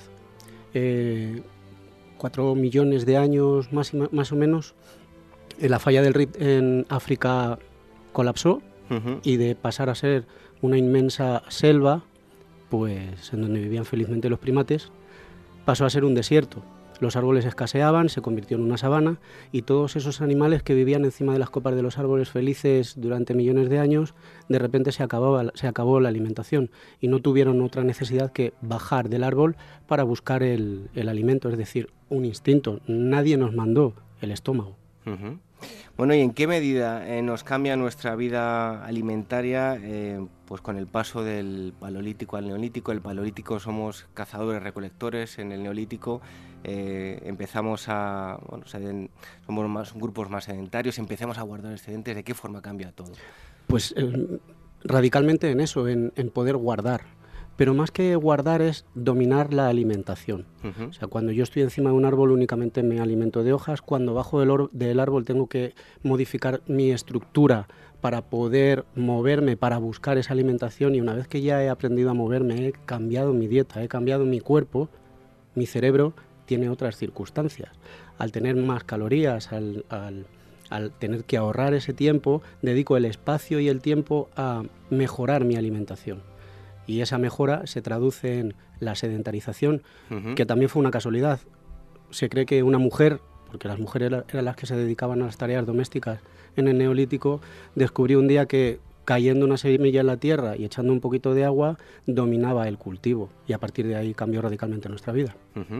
4 millones de años más o menos, la falla del Rif en África colapsó, y de pasar a ser una inmensa selva, pues en donde vivían felizmente los primates, pasó a ser un desierto. Los árboles escaseaban, se convirtió en una sabana, y todos esos animales que vivían encima de las copas de los árboles felices durante millones de años, de repente se acabó la alimentación y no tuvieron otra necesidad que bajar del árbol para buscar el alimento, es decir, un instinto. Nadie nos mandó el estómago. Bueno, ¿y en qué medida nos cambia nuestra vida alimentaria pues con el paso del Paleolítico al Neolítico? El Paleolítico somos cazadores-recolectores, en el Neolítico empezamos a... Bueno, somos grupos más sedentarios, empezamos a guardar excedentes. ¿De qué forma cambia todo? Pues radicalmente en eso, en poder guardar. Pero más que guardar es dominar la alimentación. O sea, cuando yo estoy encima de un árbol únicamente me alimento de hojas, cuando bajo del árbol tengo que modificar mi estructura para poder moverme, para buscar esa alimentación, y una vez que ya he aprendido a moverme, he cambiado mi dieta, he cambiado mi cuerpo, mi cerebro tiene otras circunstancias. Al tener más calorías, al tener que ahorrar ese tiempo, dedico el espacio y el tiempo a mejorar mi alimentación. Y esa mejora se traduce en la sedentarización, que también fue una casualidad. Se cree que una mujer, porque las mujeres eran las que se dedicaban a las tareas domésticas en el Neolítico, descubrió un día que cayendo una semilla en la tierra y echando un poquito de agua, dominaba el cultivo. Y a partir de ahí cambió radicalmente nuestra vida.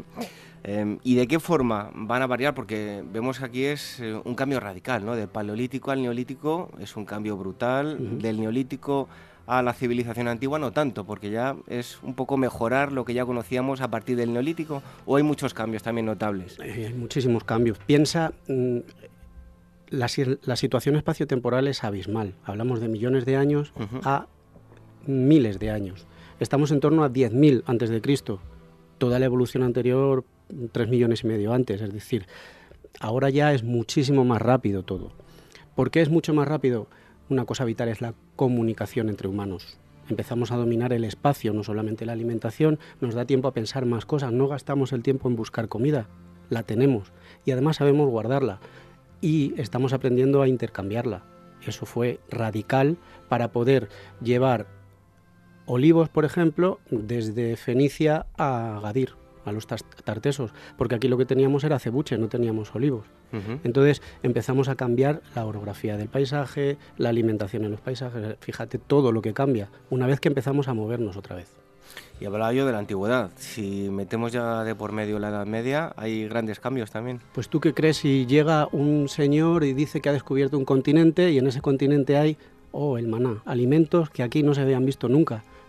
¿Y de qué forma van a variar? Porque vemos aquí es un cambio radical, ¿no? Del Paleolítico al Neolítico es un cambio brutal. Del Neolítico a la civilización antigua no tanto, porque ya es un poco mejorar lo que ya conocíamos a partir del Neolítico, ¿o hay muchos cambios también notables? Hay muchísimos cambios. Piensa, la situación espaciotemporal es abismal. Hablamos de millones de años a miles de años. Estamos en torno a 10.000 antes de Cristo. Toda la evolución anterior, 3 millones y medio antes. Es decir, ahora ya es muchísimo más rápido todo. ¿Por qué es mucho más rápido? Una cosa vital es la comunicación entre humanos. Empezamos a dominar el espacio, no solamente la alimentación, nos da tiempo a pensar más cosas, no gastamos el tiempo en buscar comida, la tenemos y además sabemos guardarla y estamos aprendiendo a intercambiarla. Eso fue radical para poder llevar olivos, por ejemplo, desde Fenicia a Agadir, a los tartesos, porque aquí lo que teníamos era cebuche, no teníamos olivos. Entonces empezamos a cambiar la orografía del paisaje, la alimentación en los paisajes, fíjate todo lo que cambia una vez que empezamos a movernos otra vez. Y hablaba yo de la antigüedad, si metemos ya de por medio la Edad Media, hay grandes cambios también. Pues tú qué crees si llega un señor y dice que ha descubierto un continente y en ese continente hay, el maná, alimentos que aquí no se habían visto nunca.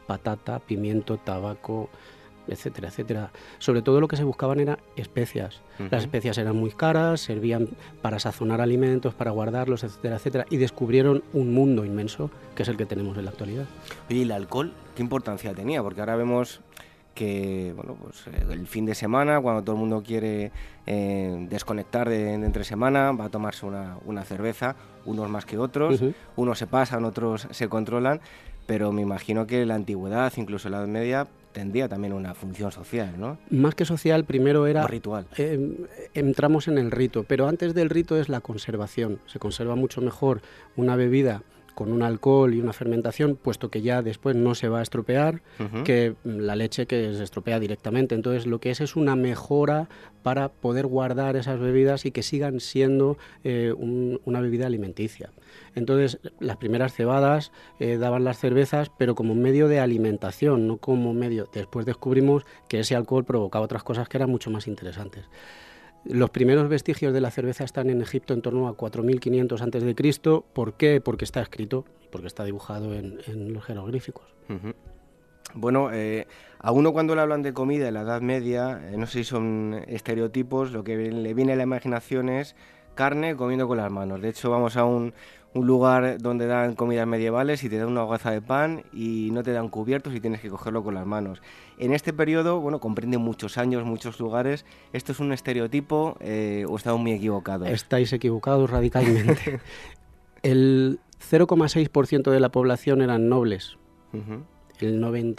patata, pimiento, tabaco, etcétera, etcétera. Sobre todo lo que se buscaban eran especias. Las especias eran muy caras, servían para sazonar alimentos, para guardarlos, etcétera, etcétera, y descubrieron un mundo inmenso que es el que tenemos en la actualidad. Oye, ¿y el alcohol qué importancia tenía? Porque ahora vemos que el fin de semana, cuando todo el mundo quiere desconectar de entre semana, va a tomarse una cerveza, unos más que otros, unos se pasan, otros se controlan, pero me imagino que la antigüedad, incluso la Edad Media, tendría también una función social, ¿no? Más que social, primero era... O ritual. Entramos en el rito, pero antes del rito es la conservación. Se conserva mucho mejor una bebida con un alcohol y una fermentación, puesto que ya después no se va a estropear, que la leche que se estropea directamente. Entonces lo que es una mejora para poder guardar esas bebidas y que sigan siendo una bebida alimenticia. Entonces las primeras cebadas daban las cervezas, pero como medio de alimentación, no como medio... Después descubrimos que ese alcohol provocaba otras cosas que eran mucho más interesantes. Los primeros vestigios de la cerveza están en Egipto en torno a 4.500 a.C. ¿Por qué? Porque está escrito, porque está dibujado en los jeroglíficos. Bueno, a uno cuando le hablan de comida en la Edad Media, no sé si son estereotipos, lo que le viene a la imaginación es carne comiendo con las manos. De hecho, vamos a un lugar donde dan comidas medievales y te dan una hogaza de pan y no te dan cubiertos y tienes que cogerlo con las manos. En este periodo, comprende muchos años, muchos lugares. ¿Esto es un estereotipo o estamos muy equivocados? Estáis equivocados radicalmente. El 0,6% de la población eran nobles. El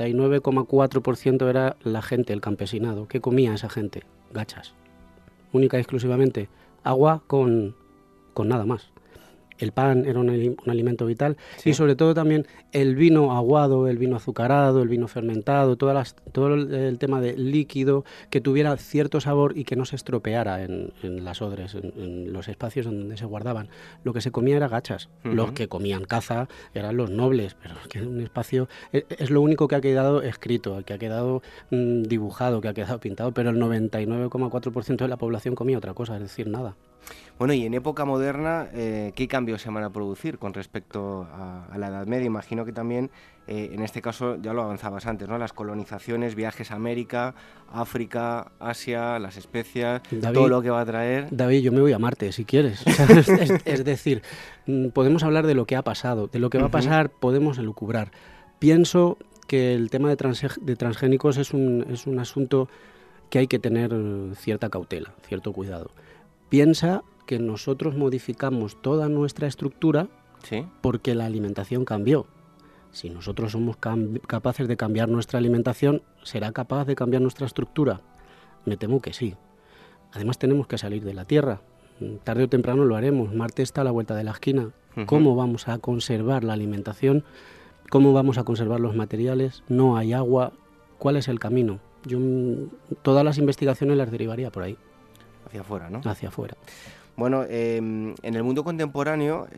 99,4% era la gente, el campesinado. ¿Qué comía esa gente? Gachas. Única y exclusivamente. Agua con nada más. El pan era un alimento vital, sí. Y sobre todo también el vino aguado, el vino azucarado, el vino fermentado, todo el tema de líquido que tuviera cierto sabor y que no se estropeara en las odres, en los espacios donde se guardaban. Lo que se comía era gachas. Los que comían caza eran los nobles, pero es que un espacio es lo único que ha quedado escrito, que ha quedado dibujado, que ha quedado pintado, pero el 99,4% de la población comía otra cosa, es decir, nada. Bueno, y en época moderna, ¿qué cambios se van a producir con respecto a la Edad Media? Imagino que también, en este caso, ya lo avanzabas antes, ¿no? Las colonizaciones, viajes a América, África, Asia, las especias, David, todo lo que va a traer. David, yo me voy a Marte, si quieres. Es decir, podemos hablar de lo que ha pasado, de lo que va a pasar podemos elucubrar. Pienso que el tema de transgénicos es un asunto que hay que tener cierta cautela, cierto cuidado. Piensa que nosotros modificamos toda nuestra estructura, ¿sí?, porque la alimentación cambió. Si nosotros somos capaces de cambiar nuestra alimentación, ¿será capaz de cambiar nuestra estructura? Me temo que sí. Además tenemos que salir de la Tierra. Tarde o temprano lo haremos. Marte está a la vuelta de la esquina. ¿Cómo vamos a conservar la alimentación? ¿Cómo vamos a conservar los materiales? No hay agua. ¿Cuál es el camino? Yo todas las investigaciones las derivaría por ahí. Hacia afuera, ¿no? Hacia afuera. Bueno, en el mundo contemporáneo,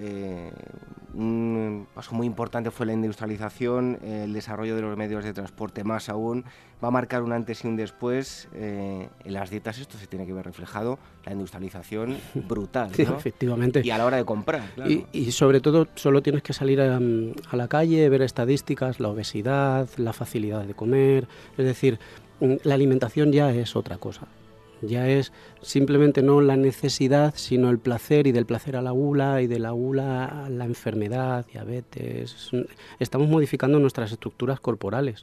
un paso muy importante fue la industrialización, el desarrollo de los medios de transporte más aún. Va a marcar un antes y un después. En las dietas esto se tiene que ver reflejado, la industrialización brutal, ¿no? Sí, efectivamente. Y a la hora de comprar, claro. Y sobre todo, solo tienes que salir a la calle, ver estadísticas, la obesidad, la facilidad de comer. Es decir, la alimentación ya es otra cosa. Ya es simplemente no la necesidad, sino el placer, y del placer a la gula, y de la gula a la enfermedad, diabetes. Estamos modificando nuestras estructuras corporales,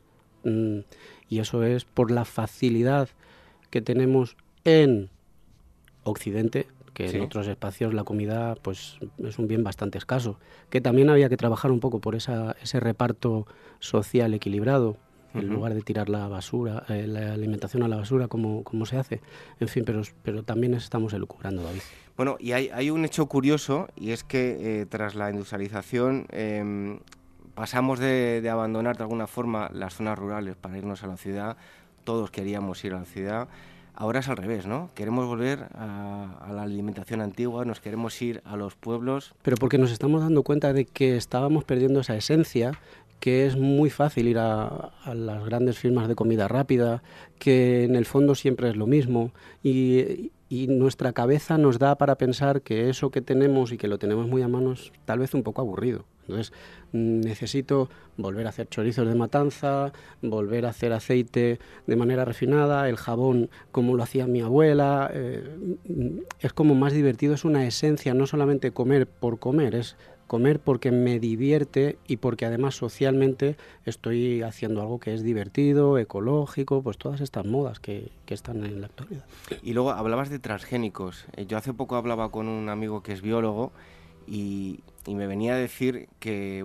y eso es por la facilidad que tenemos en Occidente, que sí, en otros espacios la comida pues es un bien bastante escaso, que también había que trabajar un poco por ese reparto social equilibrado, en lugar de tirar la basura, la alimentación a la basura, como se hace. En fin, pero también estamos elucubrando, David. Bueno, y hay un hecho curioso, y es que tras la industrialización pasamos de abandonar de alguna forma las zonas rurales para irnos a la ciudad. Todos queríamos ir a la ciudad. Ahora es al revés, ¿no? Queremos volver a la alimentación antigua, nos queremos ir a los pueblos. Pero porque nos estamos dando cuenta de que estábamos perdiendo esa esencia, que es muy fácil ir a las grandes firmas de comida rápida, que en el fondo siempre es lo mismo, y nuestra cabeza nos da para pensar que eso que tenemos y que lo tenemos muy a mano es tal vez un poco aburrido. Entonces necesito volver a hacer chorizos de matanza, volver a hacer aceite de manera refinada, el jabón como lo hacía mi abuela. Es como más divertido, es una esencia, no solamente comer por comer, es comer porque me divierte y porque además socialmente estoy haciendo algo que es divertido, ecológico, pues todas estas modas que están en la actualidad. Y luego hablabas de transgénicos. Yo hace poco hablaba con un amigo que es biólogo y me venía a decir que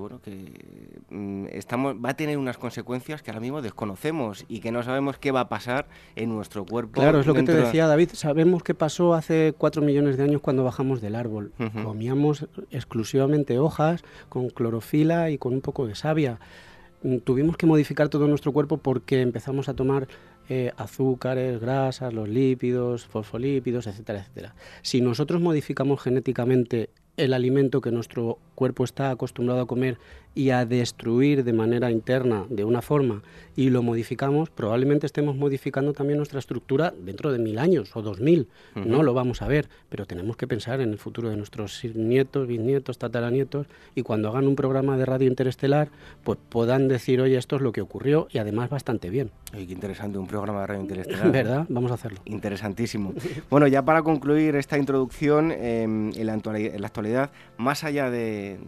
va a tener unas consecuencias que ahora mismo desconocemos y que no sabemos qué va a pasar en nuestro cuerpo. Claro, es lo que te decía, David. Sabemos qué pasó hace 4 millones de años cuando bajamos del árbol. Comíamos exclusivamente hojas con clorofila y con un poco de savia. Tuvimos que modificar todo nuestro cuerpo porque empezamos a tomar azúcares, grasas, los lípidos, fosfolípidos, etcétera, etcétera. Si nosotros modificamos genéticamente el alimento que nuestro cuerpo está acostumbrado a comer y a destruir de manera interna de una forma y lo modificamos, probablemente estemos modificando también nuestra estructura dentro de 1000 años o 2000. No lo vamos a ver, pero tenemos que pensar en el futuro de nuestros nietos, bisnietos, tataranietos, y cuando hagan un programa de radio interestelar, pues puedan decir, oye, esto es lo que ocurrió, y además bastante bien. Oye, qué interesante, un programa de radio interestelar. ¿Verdad? Vamos a hacerlo. Interesantísimo. Bueno, ya para concluir esta introducción, en la actualidad, más allá de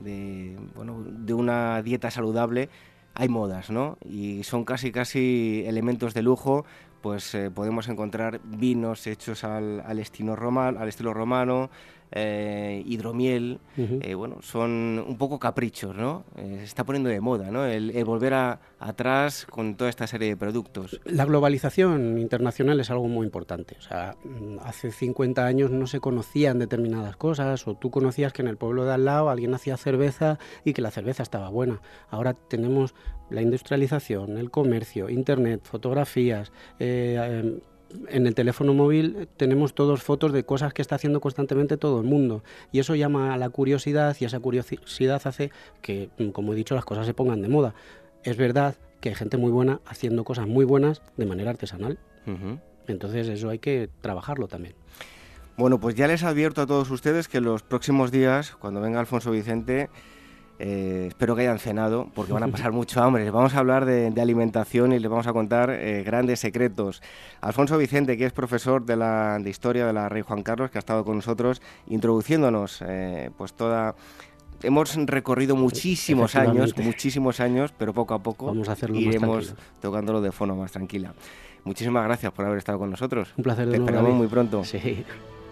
una dieta saludable, hay modas, ¿no? Y son casi elementos de lujo. Pues podemos encontrar vinos hechos al estilo romano, hidromiel, son un poco caprichos, ¿no? Se está poniendo de moda, ¿no? El volver atrás con toda esta serie de productos. La globalización internacional es algo muy importante. O sea, hace 50 años no se conocían determinadas cosas, o tú conocías que en el pueblo de al lado alguien hacía cerveza y que la cerveza estaba buena. Ahora tenemos la industrialización, el comercio, internet, fotografías. En el teléfono móvil tenemos todos fotos de cosas que está haciendo constantemente todo el mundo, y eso llama a la curiosidad, y esa curiosidad hace que, como he dicho, las cosas se pongan de moda. Es verdad que hay gente muy buena haciendo cosas muy buenas de manera artesanal. Entonces eso hay que trabajarlo también. Bueno, pues ya les advierto a todos ustedes que los próximos días, cuando venga Alfonso Vicente, espero que hayan cenado, porque van a pasar mucho hambre. Les vamos a hablar de alimentación y les vamos a contar grandes secretos. Alfonso Vicente, que es profesor de Historia de la Rey Juan Carlos, que ha estado con nosotros introduciéndonos Hemos recorrido muchísimos años, pero poco a poco vamos a hacerlo iremos tocándolo de forma más tranquila. Muchísimas gracias por haber estado con nosotros. Un placer de nuevo. Te esperamos muy pronto. Sí.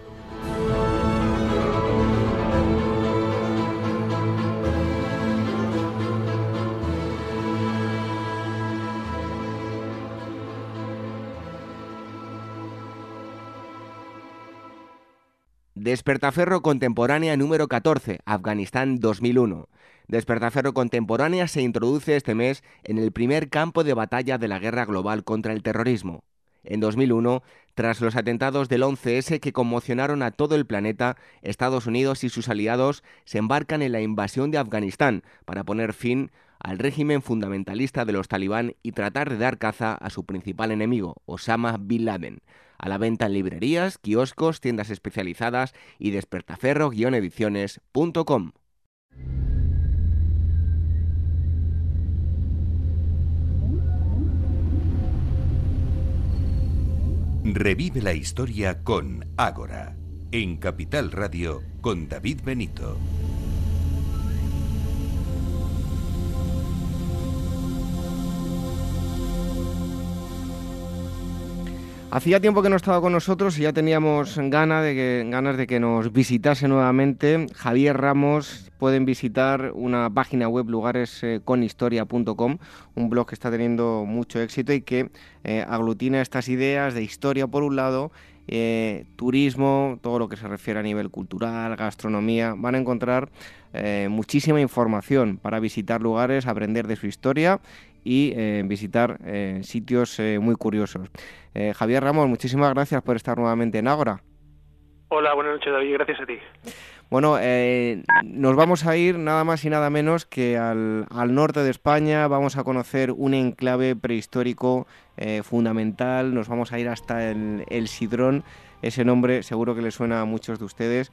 Despertaferro Contemporánea número 14, Afganistán 2001. Despertaferro Contemporánea se introduce este mes en el primer campo de batalla de la guerra global contra el terrorismo. En 2001, tras los atentados del 11S que conmocionaron a todo el planeta, Estados Unidos y sus aliados se embarcan en la invasión de Afganistán para poner fin al régimen fundamentalista de los talibán y tratar de dar caza a su principal enemigo, Osama Bin Laden. A la venta en librerías, kioscos, tiendas especializadas y despertaferro-ediciones.com. Revive la historia con Ágora, en Capital Radio con David Benito. Hacía tiempo que no estaba con nosotros y ya teníamos ganas de que nos visitase nuevamente. Javier Ramos. Pueden visitar una página web, lugaresconhistoria.com, un blog que está teniendo mucho éxito y que aglutina estas ideas de historia por un lado, turismo, todo lo que se refiere a nivel cultural, gastronomía. Van a encontrar muchísima información para visitar lugares, aprender de su historia y visitar sitios muy curiosos. Javier Ramos, muchísimas gracias por estar nuevamente en Ágora. Hola, buenas noches, David, gracias a ti. Bueno, nos vamos a ir nada más y nada menos que al norte de España. Vamos a conocer un enclave prehistórico fundamental. Nos vamos a ir hasta el Sidrón. Ese nombre seguro que le suena a muchos de ustedes.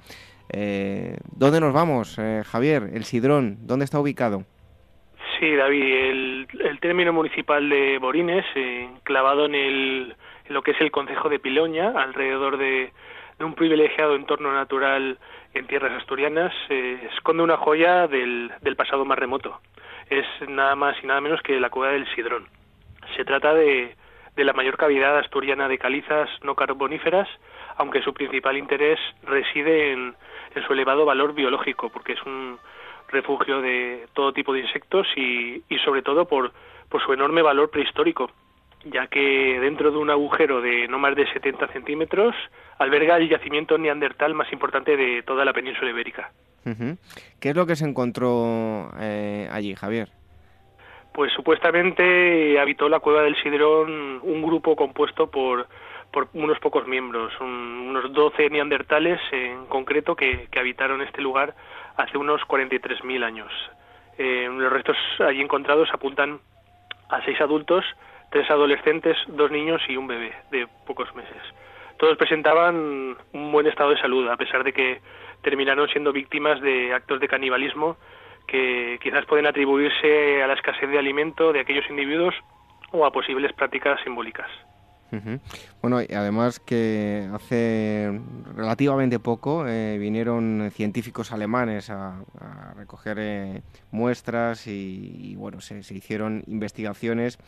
¿Dónde nos vamos, Javier? El Sidrón, ¿dónde está ubicado? Sí, David, el término municipal de Borines, enclavado en lo que es el concejo de Piloña, alrededor de un privilegiado entorno natural en tierras asturianas, esconde una joya del pasado más remoto. Es nada más y nada menos que la cueva del Sidrón. Se trata de la mayor cavidad asturiana de calizas no carboníferas, aunque su principal interés reside en su elevado valor biológico, porque es un refugio de todo tipo de insectos y sobre todo por su enorme valor prehistórico, ya que dentro de un agujero de no más de 70 centímetros alberga el yacimiento neandertal más importante de toda la península ibérica. Uh-huh. ¿Qué es lo que se encontró allí, Javier? Pues supuestamente habitó la cueva del Sidrón un grupo compuesto por unos pocos miembros, unos 12 neandertales en concreto que habitaron este lugar hace unos 43.000 años. Los restos allí encontrados apuntan a 6 adultos, 3 adolescentes, 2 niños y un bebé de pocos meses. Todos presentaban un buen estado de salud, a pesar de que terminaron siendo víctimas de actos de canibalismo que quizás pueden atribuirse a la escasez de alimento de aquellos individuos o a posibles prácticas simbólicas. Uh-huh. Bueno, y además que hace relativamente poco vinieron científicos alemanes a recoger muestras y bueno, se hicieron investigaciones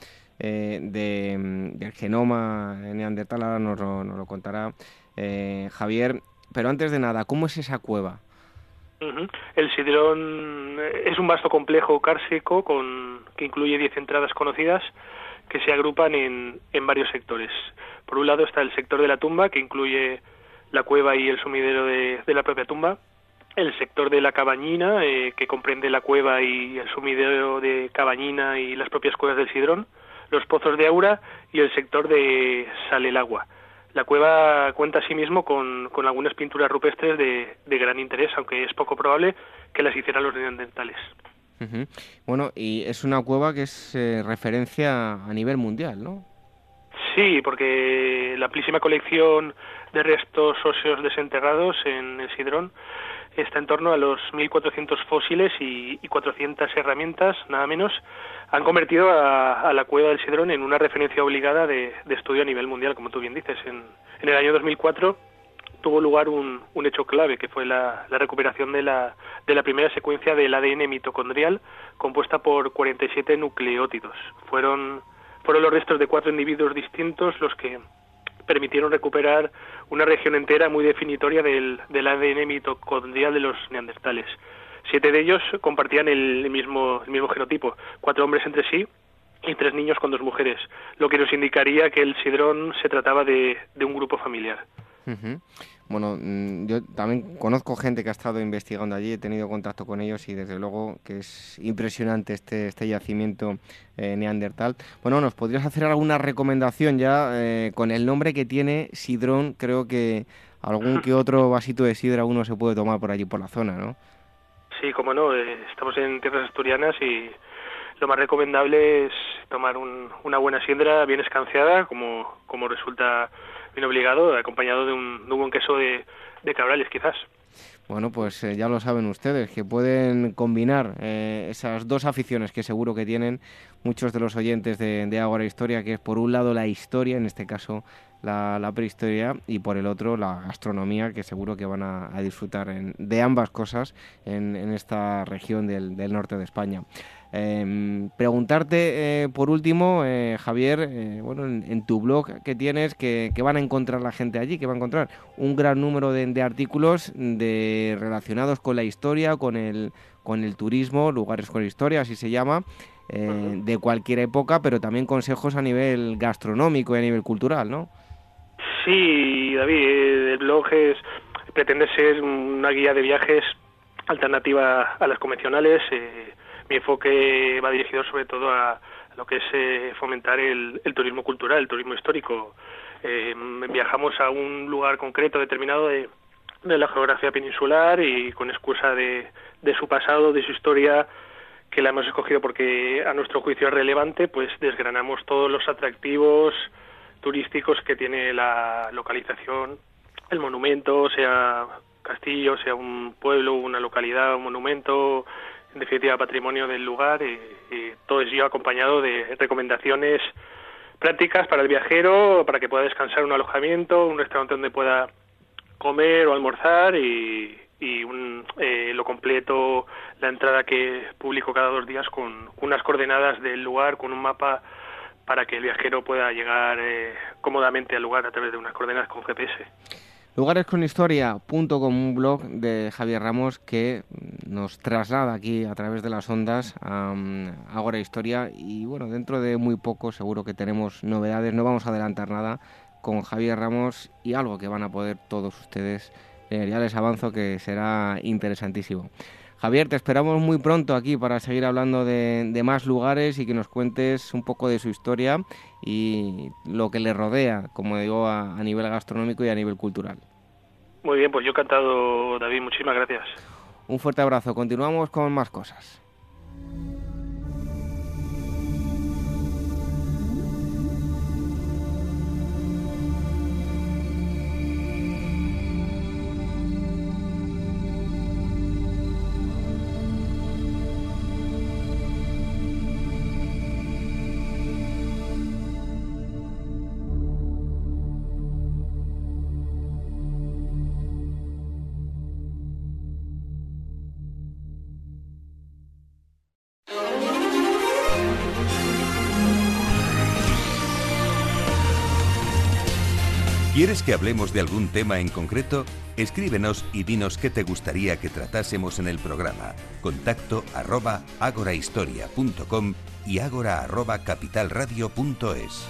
del genoma neandertal. Ahora nos lo contará Javier, pero antes de nada, ¿cómo es esa cueva? Uh-huh. El Sidrón es un vasto complejo kárstico que incluye 10 entradas conocidas que se agrupan en varios sectores. Por un lado está el sector de la tumba, que incluye la cueva y el sumidero de la propia tumba. El sector de la cabañina, que comprende la cueva y el sumidero de Cabañina y las propias cuevas del Sidrón. Los pozos de Aura y el sector de Sal el Agua. La cueva cuenta asimismo con algunas pinturas rupestres de gran interés, aunque es poco probable que las hicieran los neandertales. Uh-huh. Bueno, y es una cueva que es referencia a nivel mundial, ¿no? Sí, porque la amplísima colección de restos óseos desenterrados en el Sidrón está en torno a los 1.400 fósiles y 400 herramientas, nada menos, han convertido a la cueva del Sidrón en una referencia obligada de estudio a nivel mundial, como tú bien dices. En el año 2004 tuvo lugar un hecho clave, que fue la recuperación de la primera secuencia del ADN mitocondrial, compuesta por 47 nucleótidos. Fueron los restos de 4 individuos distintos los que permitieron recuperar una región entera muy definitoria del ADN mitocondrial de los neandertales. 7 de ellos compartían el mismo genotipo, 4 hombres entre sí y 3 niños con 2 mujeres, lo que nos indicaría que el Sidrón se trataba de un grupo familiar. Uh-huh. Bueno, yo también conozco gente que ha estado investigando allí, he tenido contacto con ellos y desde luego que es impresionante este yacimiento neandertal. Bueno, ¿nos podrías hacer alguna recomendación ya con el nombre que tiene Sidrón? Creo que algún que otro vasito de sidra uno se puede tomar por allí por la zona, ¿no? Sí, como no, estamos en tierras asturianas y lo más recomendable es tomar una buena sidra bien escanciada, como resulta bien obligado, acompañado de un buen queso de cabrales, quizás. Bueno, pues ya lo saben ustedes, que pueden combinar esas dos aficiones que seguro que tienen muchos de los oyentes de Ágora Historia, que es por un lado la historia, en este caso la prehistoria, y por el otro la gastronomía, que seguro que van a disfrutar de ambas cosas en esta región del norte de España. Preguntarte por último, Javier, bueno, en tu blog que tienes, que van a encontrar la gente allí, que va a encontrar un gran número de artículos relacionados con la historia, con el turismo, lugares con historia, así se llama, de cualquier época, pero también consejos a nivel gastronómico y a nivel cultural, ¿no? Sí, David, el blog pretende ser una guía de viajes alternativa a las convencionales. Mi enfoque va dirigido sobre todo a lo que es fomentar el turismo cultural, el turismo histórico. Viajamos a un lugar concreto determinado de la geografía peninsular y con excusa de su pasado, de su historia, que la hemos escogido porque a nuestro juicio es relevante, pues desgranamos todos los atractivos turísticos que tiene la localización, el monumento, sea castillo, sea un pueblo, una localidad, un monumento, en definitiva patrimonio del lugar, todo ello acompañado de recomendaciones prácticas para el viajero, para que pueda descansar en un alojamiento, un restaurante donde pueda comer o almorzar y lo completo, la entrada que publico cada 2 días con unas coordenadas del lugar, con un mapa para que el viajero pueda llegar cómodamente al lugar a través de unas coordenadas con GPS. Lugaresconhistoria.com, un blog de Javier Ramos que nos traslada aquí a través de las ondas a Ágora Historia, y bueno, dentro de muy poco seguro que tenemos novedades, no vamos a adelantar nada con Javier Ramos, y algo que van a poder todos ustedes, ya les avanzo que será interesantísimo. Javier, te esperamos muy pronto aquí para seguir hablando de más lugares y que nos cuentes un poco de su historia y lo que le rodea, como digo, a nivel gastronómico y a nivel cultural. Muy bien, pues yo encantado, David, muchísimas gracias. Un fuerte abrazo, continuamos con más cosas. ¿Quieres que hablemos de algún tema en concreto? Escríbenos y dinos qué te gustaría que tratásemos en el programa. Contacto @agorahistoria.com y agora@capitalradio.es.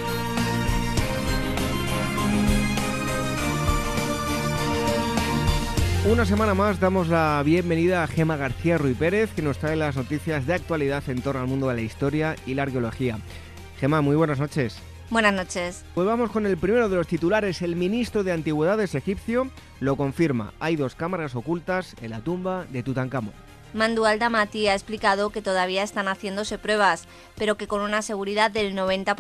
Una semana más damos la bienvenida a Gema García Ruy Pérez, que nos trae las noticias de actualidad en torno al mundo de la historia y la arqueología. Gema, muy buenas noches. Buenas noches. Pues vamos con el primero de los titulares. El ministro de Antigüedades egipcio lo confirma. Hay 2 cámaras ocultas en la tumba de Tutankamón. Mandu Al-Damati ha explicado que todavía están haciéndose pruebas, pero que con una seguridad del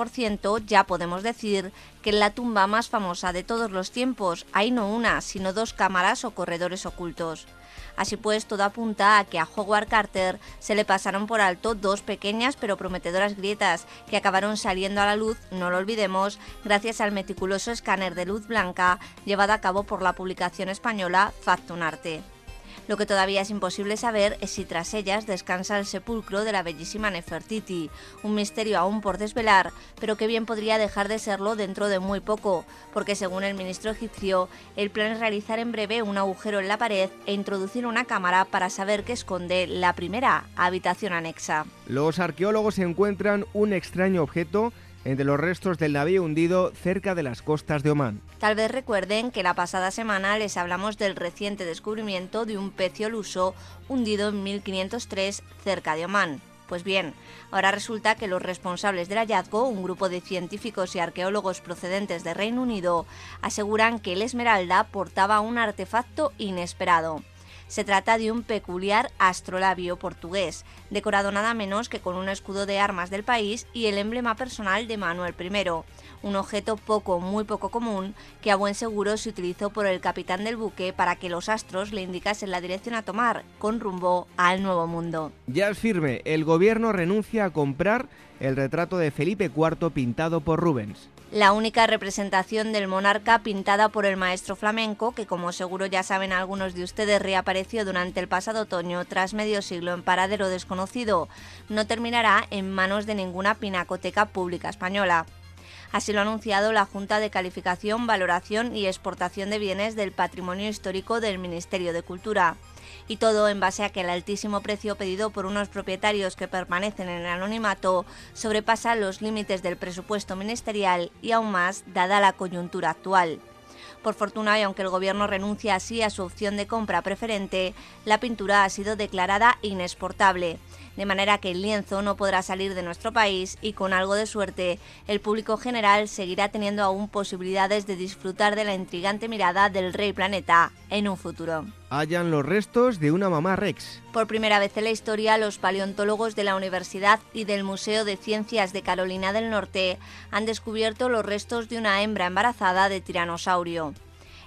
90% ya podemos decir que en la tumba más famosa de todos los tiempos hay no una, sino 2 cámaras o corredores ocultos. Así pues, todo apunta a que a Howard Carter se le pasaron por alto 2 pequeñas pero prometedoras grietas que acabaron saliendo a la luz, no lo olvidemos, gracias al meticuloso escáner de luz blanca llevado a cabo por la publicación española Factunarte. Lo que todavía es imposible saber es si tras ellas descansa el sepulcro de la bellísima Nefertiti, un misterio aún por desvelar, pero que bien podría dejar de serlo dentro de muy poco, porque según el ministro egipcio, el plan es realizar en breve un agujero en la pared e introducir una cámara para saber qué esconde la primera habitación anexa. Los arqueólogos encuentran un extraño objeto entre los restos del navío hundido cerca de las costas de Omán. Tal vez recuerden que la pasada semana les hablamos del reciente descubrimiento de un pecio luso hundido en 1503 cerca de Omán. Pues bien, ahora resulta que los responsables del hallazgo, un grupo de científicos y arqueólogos procedentes de Reino Unido, aseguran que el Esmeralda portaba un artefacto inesperado. Se trata de un peculiar astrolabio portugués, decorado nada menos que con un escudo de armas del país y el emblema personal de Manuel I, un objeto muy poco común que a buen seguro se utilizó por el capitán del buque para que los astros le indicasen la dirección a tomar con rumbo al Nuevo Mundo. Ya es firme, el gobierno renuncia a comprar el retrato de Felipe IV pintado por Rubens. La única representación del monarca pintada por el maestro flamenco, que como seguro ya saben algunos de ustedes reapareció durante el pasado otoño tras medio siglo en paradero desconocido, no terminará en manos de ninguna pinacoteca pública española. Así lo ha anunciado la Junta de Calificación, Valoración y Exportación de Bienes del Patrimonio Histórico del Ministerio de Cultura. Y todo en base a que el altísimo precio pedido por unos propietarios que permanecen en el anonimato sobrepasa los límites del presupuesto ministerial y aún más dada la coyuntura actual. Por fortuna, y aunque el gobierno renuncia así a su opción de compra preferente, la pintura ha sido declarada inexportable, de manera que el lienzo no podrá salir de nuestro país y con algo de suerte, el público general seguirá teniendo aún posibilidades de disfrutar de la intrigante mirada del Rey Planeta en un futuro. Hallan los restos de una mamá rex. Por primera vez en la historia, los paleontólogos de la Universidad y del Museo de Ciencias de Carolina del Norte han descubierto los restos de una hembra embarazada de tiranosaurio.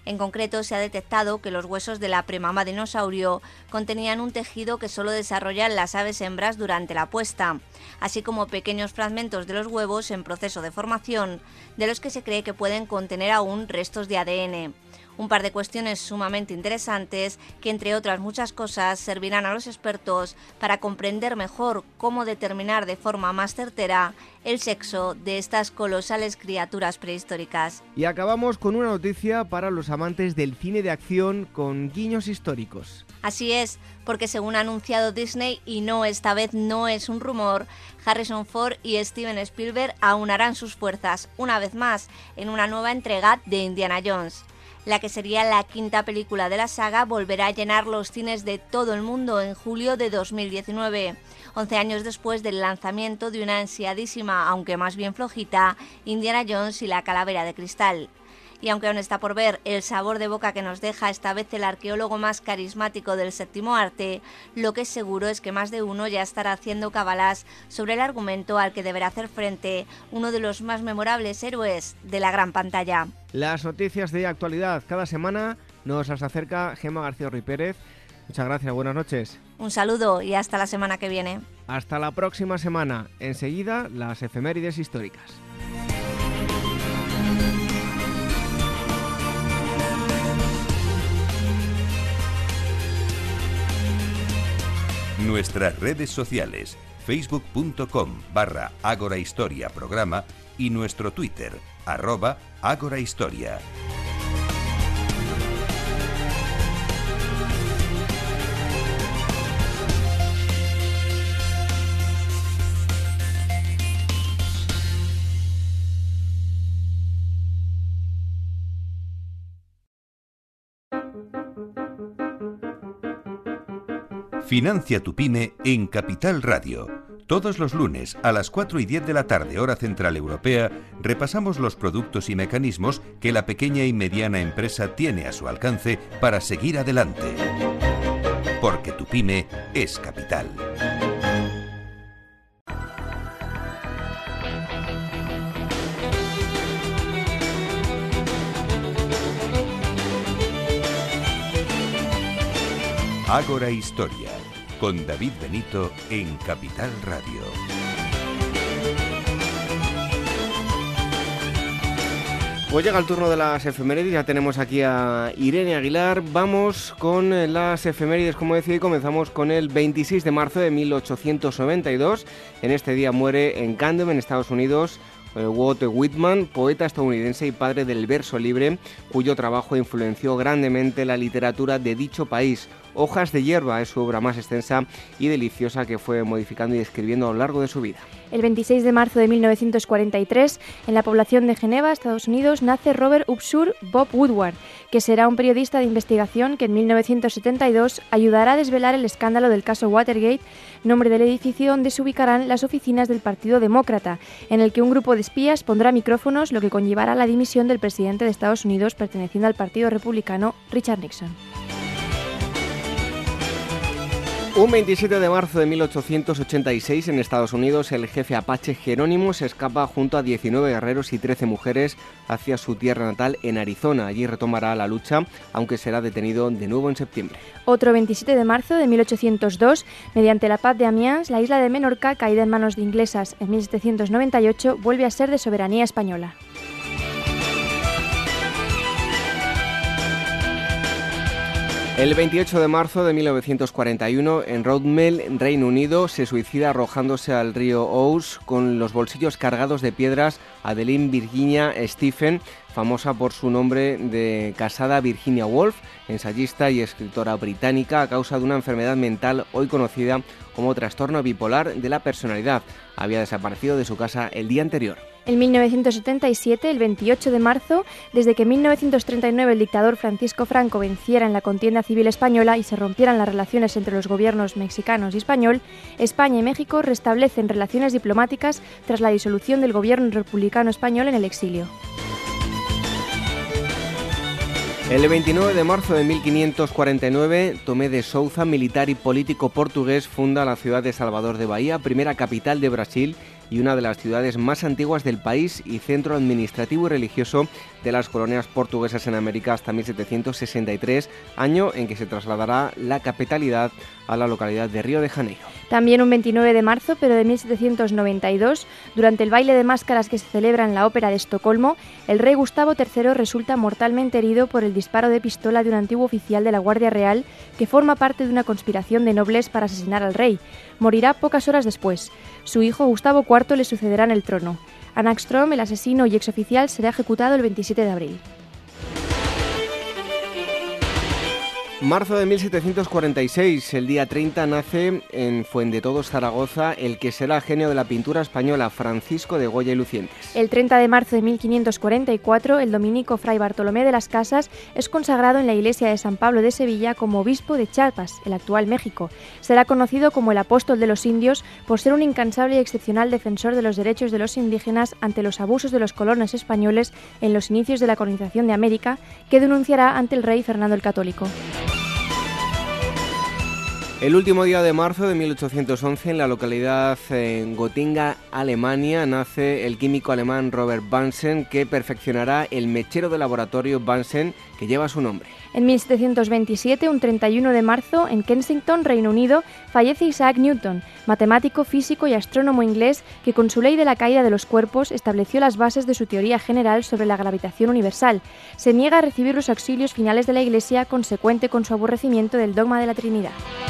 En concreto, se ha detectado que los huesos de la premama dinosaurio contenían un tejido que solo desarrollan las aves hembras durante la puesta, así como pequeños fragmentos de los huevos en proceso de formación, de los que se cree que pueden contener aún restos de ADN. Un par de cuestiones sumamente interesantes que, entre otras muchas cosas, servirán a los expertos para comprender mejor cómo determinar de forma más certera el sexo de estas colosales criaturas prehistóricas. Y acabamos con una noticia para los amantes del cine de acción con guiños históricos. Así es, porque según ha anunciado Disney, y no, esta vez no es un rumor, Harrison Ford y Steven Spielberg aunarán sus fuerzas una vez más en una nueva entrega de Indiana Jones. La que sería la quinta película de la saga volverá a llenar los cines de todo el mundo en julio de 2019, 11 años después del lanzamiento de una ansiadísima, aunque más bien flojita, Indiana Jones y la calavera de cristal. Y aunque aún está por ver el sabor de boca que nos deja esta vez el arqueólogo más carismático del séptimo arte, lo que es seguro es que más de uno ya estará haciendo cábalas sobre el argumento al que deberá hacer frente uno de los más memorables héroes de la gran pantalla. Las noticias de actualidad cada semana nos las acerca Gemma García Ruiz Pérez. Muchas gracias, buenas noches. Un saludo y hasta la semana que viene. Hasta la próxima semana. Enseguida, las efemérides históricas. Nuestras redes sociales, facebook.com/Ágorahistoria Programa y nuestro Twitter, @Ágorahistoria. Financia tu pyme en Capital Radio. Todos los lunes a las 4:10 de la tarde, hora central europea, repasamos los productos y mecanismos que la pequeña y mediana empresa tiene a su alcance para seguir adelante. Porque tu pyme es capital. Ágora Historia, con David Benito en Capital Radio. Pues llega el turno de las efemérides, ya tenemos aquí a Irene Aguilar. Vamos con las efemérides, como decía, y comenzamos con el 26 de marzo de 1892. En este día muere en Camden, en Estados Unidos, Walt Whitman, poeta estadounidense y padre del verso libre, cuyo trabajo influenció grandemente la literatura de dicho país. Hojas de hierba es su obra más extensa y deliciosa que fue modificando y escribiendo a lo largo de su vida. El 26 de marzo de 1943, en la población de Geneva, Estados Unidos, nace Robert Upshur Bob Woodward, que será un periodista de investigación que en 1972 ayudará a desvelar el escándalo del caso Watergate, nombre del edificio donde se ubicarán las oficinas del Partido Demócrata, en el que un grupo de espías pondrá micrófonos, lo que conllevará la dimisión del presidente de Estados Unidos perteneciente al Partido Republicano, Richard Nixon. Un 27 de marzo de 1886 en Estados Unidos, el jefe apache Jerónimo se escapa junto a 19 guerreros y 13 mujeres hacia su tierra natal en Arizona. Allí retomará la lucha, aunque será detenido de nuevo en septiembre. Otro 27 de marzo de 1802, mediante la Paz de Amiens, la isla de Menorca, caída en manos de inglesas en 1798, vuelve a ser de soberanía española. El 28 de marzo de 1941, en Rothmel, Reino Unido, se suicida arrojándose al río Ouse con los bolsillos cargados de piedras Adeline Virginia Stephen, famosa por su nombre de casada Virginia Woolf, ensayista y escritora británica, a causa de una enfermedad mental hoy conocida como trastorno bipolar de la personalidad. Había desaparecido de su casa el día anterior. En 1977, el 28 de marzo, desde que en 1939 el dictador Francisco Franco venciera en la contienda civil española y se rompieran las relaciones entre los gobiernos mexicanos y español, España y México restablecen relaciones diplomáticas tras la disolución del gobierno republicano español en el exilio. El 29 de marzo de 1549, Tomé de Souza, militar y político portugués, funda la ciudad de Salvador de Bahía, primera capital de Brasil y una de las ciudades más antiguas del país y centro administrativo y religioso de las colonias portuguesas en América hasta 1763, año en que se trasladará la capitalidad a la localidad de Río de Janeiro. También un 29 de marzo, pero de 1792, durante el baile de máscaras que se celebra en la Ópera de Estocolmo, el rey Gustavo III resulta mortalmente herido por el disparo de pistola de un antiguo oficial de la Guardia Real que forma parte de una conspiración de nobles para asesinar al rey. Morirá pocas horas después. Su hijo Gustavo IV le sucederá en el trono. Anaxstrom, el asesino y exoficial, será ejecutado el 27 de abril. Marzo de 1746, el día 30, nace en Fuendetodos, Zaragoza, el que será genio de la pintura española, Francisco de Goya y Lucientes. El 30 de marzo de 1544, el dominico fray Bartolomé de las Casas es consagrado en la iglesia de San Pablo de Sevilla como obispo de Chiapas, el actual México. Será conocido como el apóstol de los indios por ser un incansable y excepcional defensor de los derechos de los indígenas ante los abusos de los colonos españoles en los inicios de la colonización de América, que denunciará ante el rey Fernando el Católico. El último día de marzo de 1811, en la localidad Gotinga, Alemania, nace el químico alemán Robert Bunsen, que perfeccionará el mechero de laboratorio Bunsen, que lleva su nombre. En 1727, un 31 de marzo, en Kensington, Reino Unido, fallece Isaac Newton, matemático, físico y astrónomo inglés que con su ley de la caída de los cuerpos estableció las bases de su teoría general sobre la gravitación universal. Se niega a recibir los auxilios finales de la Iglesia, consecuente con su aborrecimiento del dogma de la Trinidad.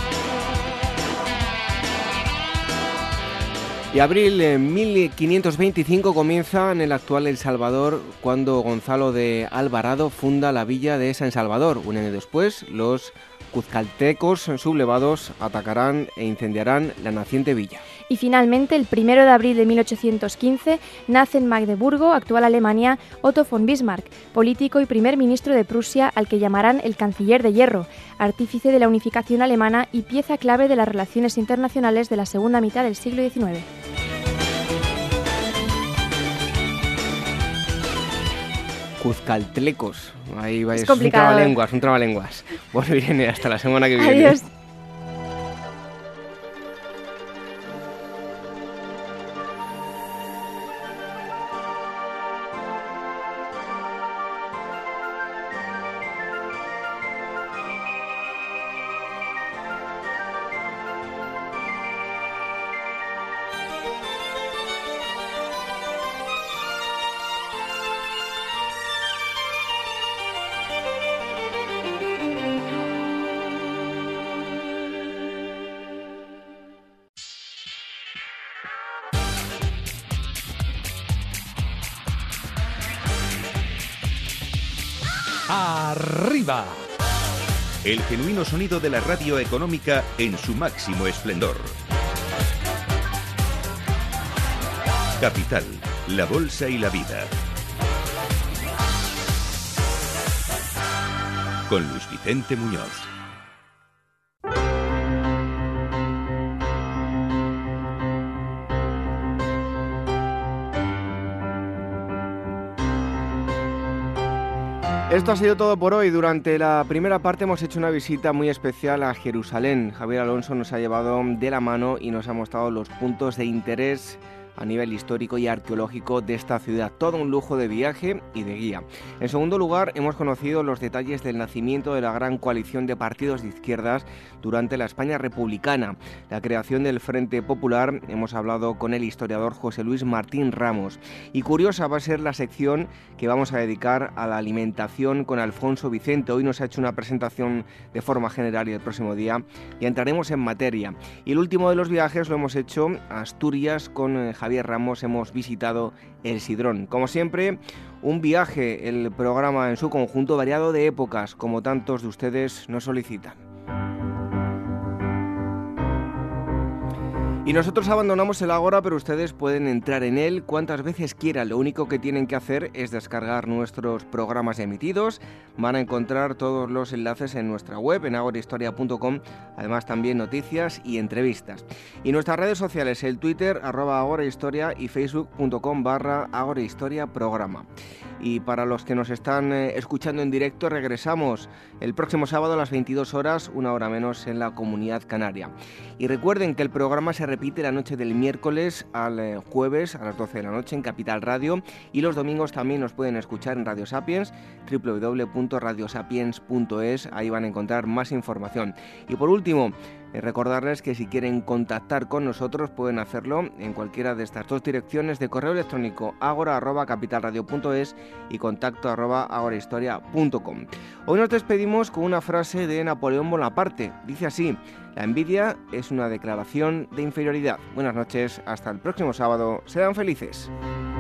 Y abril de 1525 comienza en el actual El Salvador, cuando Gonzalo de Alvarado funda la villa de San Salvador. Un año después, los cuzcaltecos sublevados atacarán e incendiarán la naciente villa. Y finalmente, el 1 de abril de 1815, nace en Magdeburgo, actual Alemania, Otto von Bismarck, político y primer ministro de Prusia, al que llamarán el Canciller de Hierro, artífice de la unificación alemana y pieza clave de las relaciones internacionales de la segunda mitad del siglo XIX. Cuzcaltlecos. Ahí va, es complicado. Un trabalenguas. Bueno, Irene, hasta la semana que viene. Adiós. ¡Arriba! El genuino sonido de la radio económica en su máximo esplendor. Capital, la bolsa y la vida. Con Luis Vicente Muñoz. Esto ha sido todo por hoy. Durante la primera parte hemos hecho una visita muy especial a Jerusalén. Javier Alonso nos ha llevado de la mano y nos ha mostrado los puntos de interés a nivel histórico y arqueológico de esta ciudad. Todo un lujo de viaje y de guía. En segundo lugar, hemos conocido los detalles del nacimiento de la gran coalición de partidos de izquierdas durante la España republicana, la creación del Frente Popular. Hemos hablado con el historiador José Luis Martín Ramos. Y curiosa va a ser la sección que vamos a dedicar a la alimentación con Alfonso Vicente. Hoy nos ha hecho una presentación de forma general y el próximo día ya entraremos en materia. Y el último de los viajes lo hemos hecho a Asturias con Javier Ramos. Hemos visitado el Sidrón. Como siempre, un viaje, el programa en su conjunto variado de épocas, como tantos de ustedes nos solicitan. Y nosotros abandonamos el Ágora, pero ustedes pueden entrar en él cuantas veces quieran. Lo único que tienen que hacer es descargar nuestros programas emitidos. Van a encontrar todos los enlaces en nuestra web, en agorahistoria.com. Además, también noticias y entrevistas. Y nuestras redes sociales, el Twitter, @agorahistoria y facebook.com/agorahistoriaprograma. Y para los que nos están escuchando en directo, regresamos el próximo sábado a las 22 horas, una hora menos en la Comunidad Canaria. Y recuerden que el programa se repite la noche del miércoles al jueves a las 12 de la noche en Capital Radio, y los domingos también nos pueden escuchar en Radio Sapiens, www.radiosapiens.es, ahí van a encontrar más información. Y por último, recordarles que si quieren contactar con nosotros pueden hacerlo en cualquiera de estas dos direcciones de correo electrónico, agora@capitalradio.es y contacto@agorahistoria.com. Hoy nos despedimos con una frase de Napoleón Bonaparte. Dice así: la envidia es una declaración de inferioridad. Buenas noches, hasta el próximo sábado. Sean felices.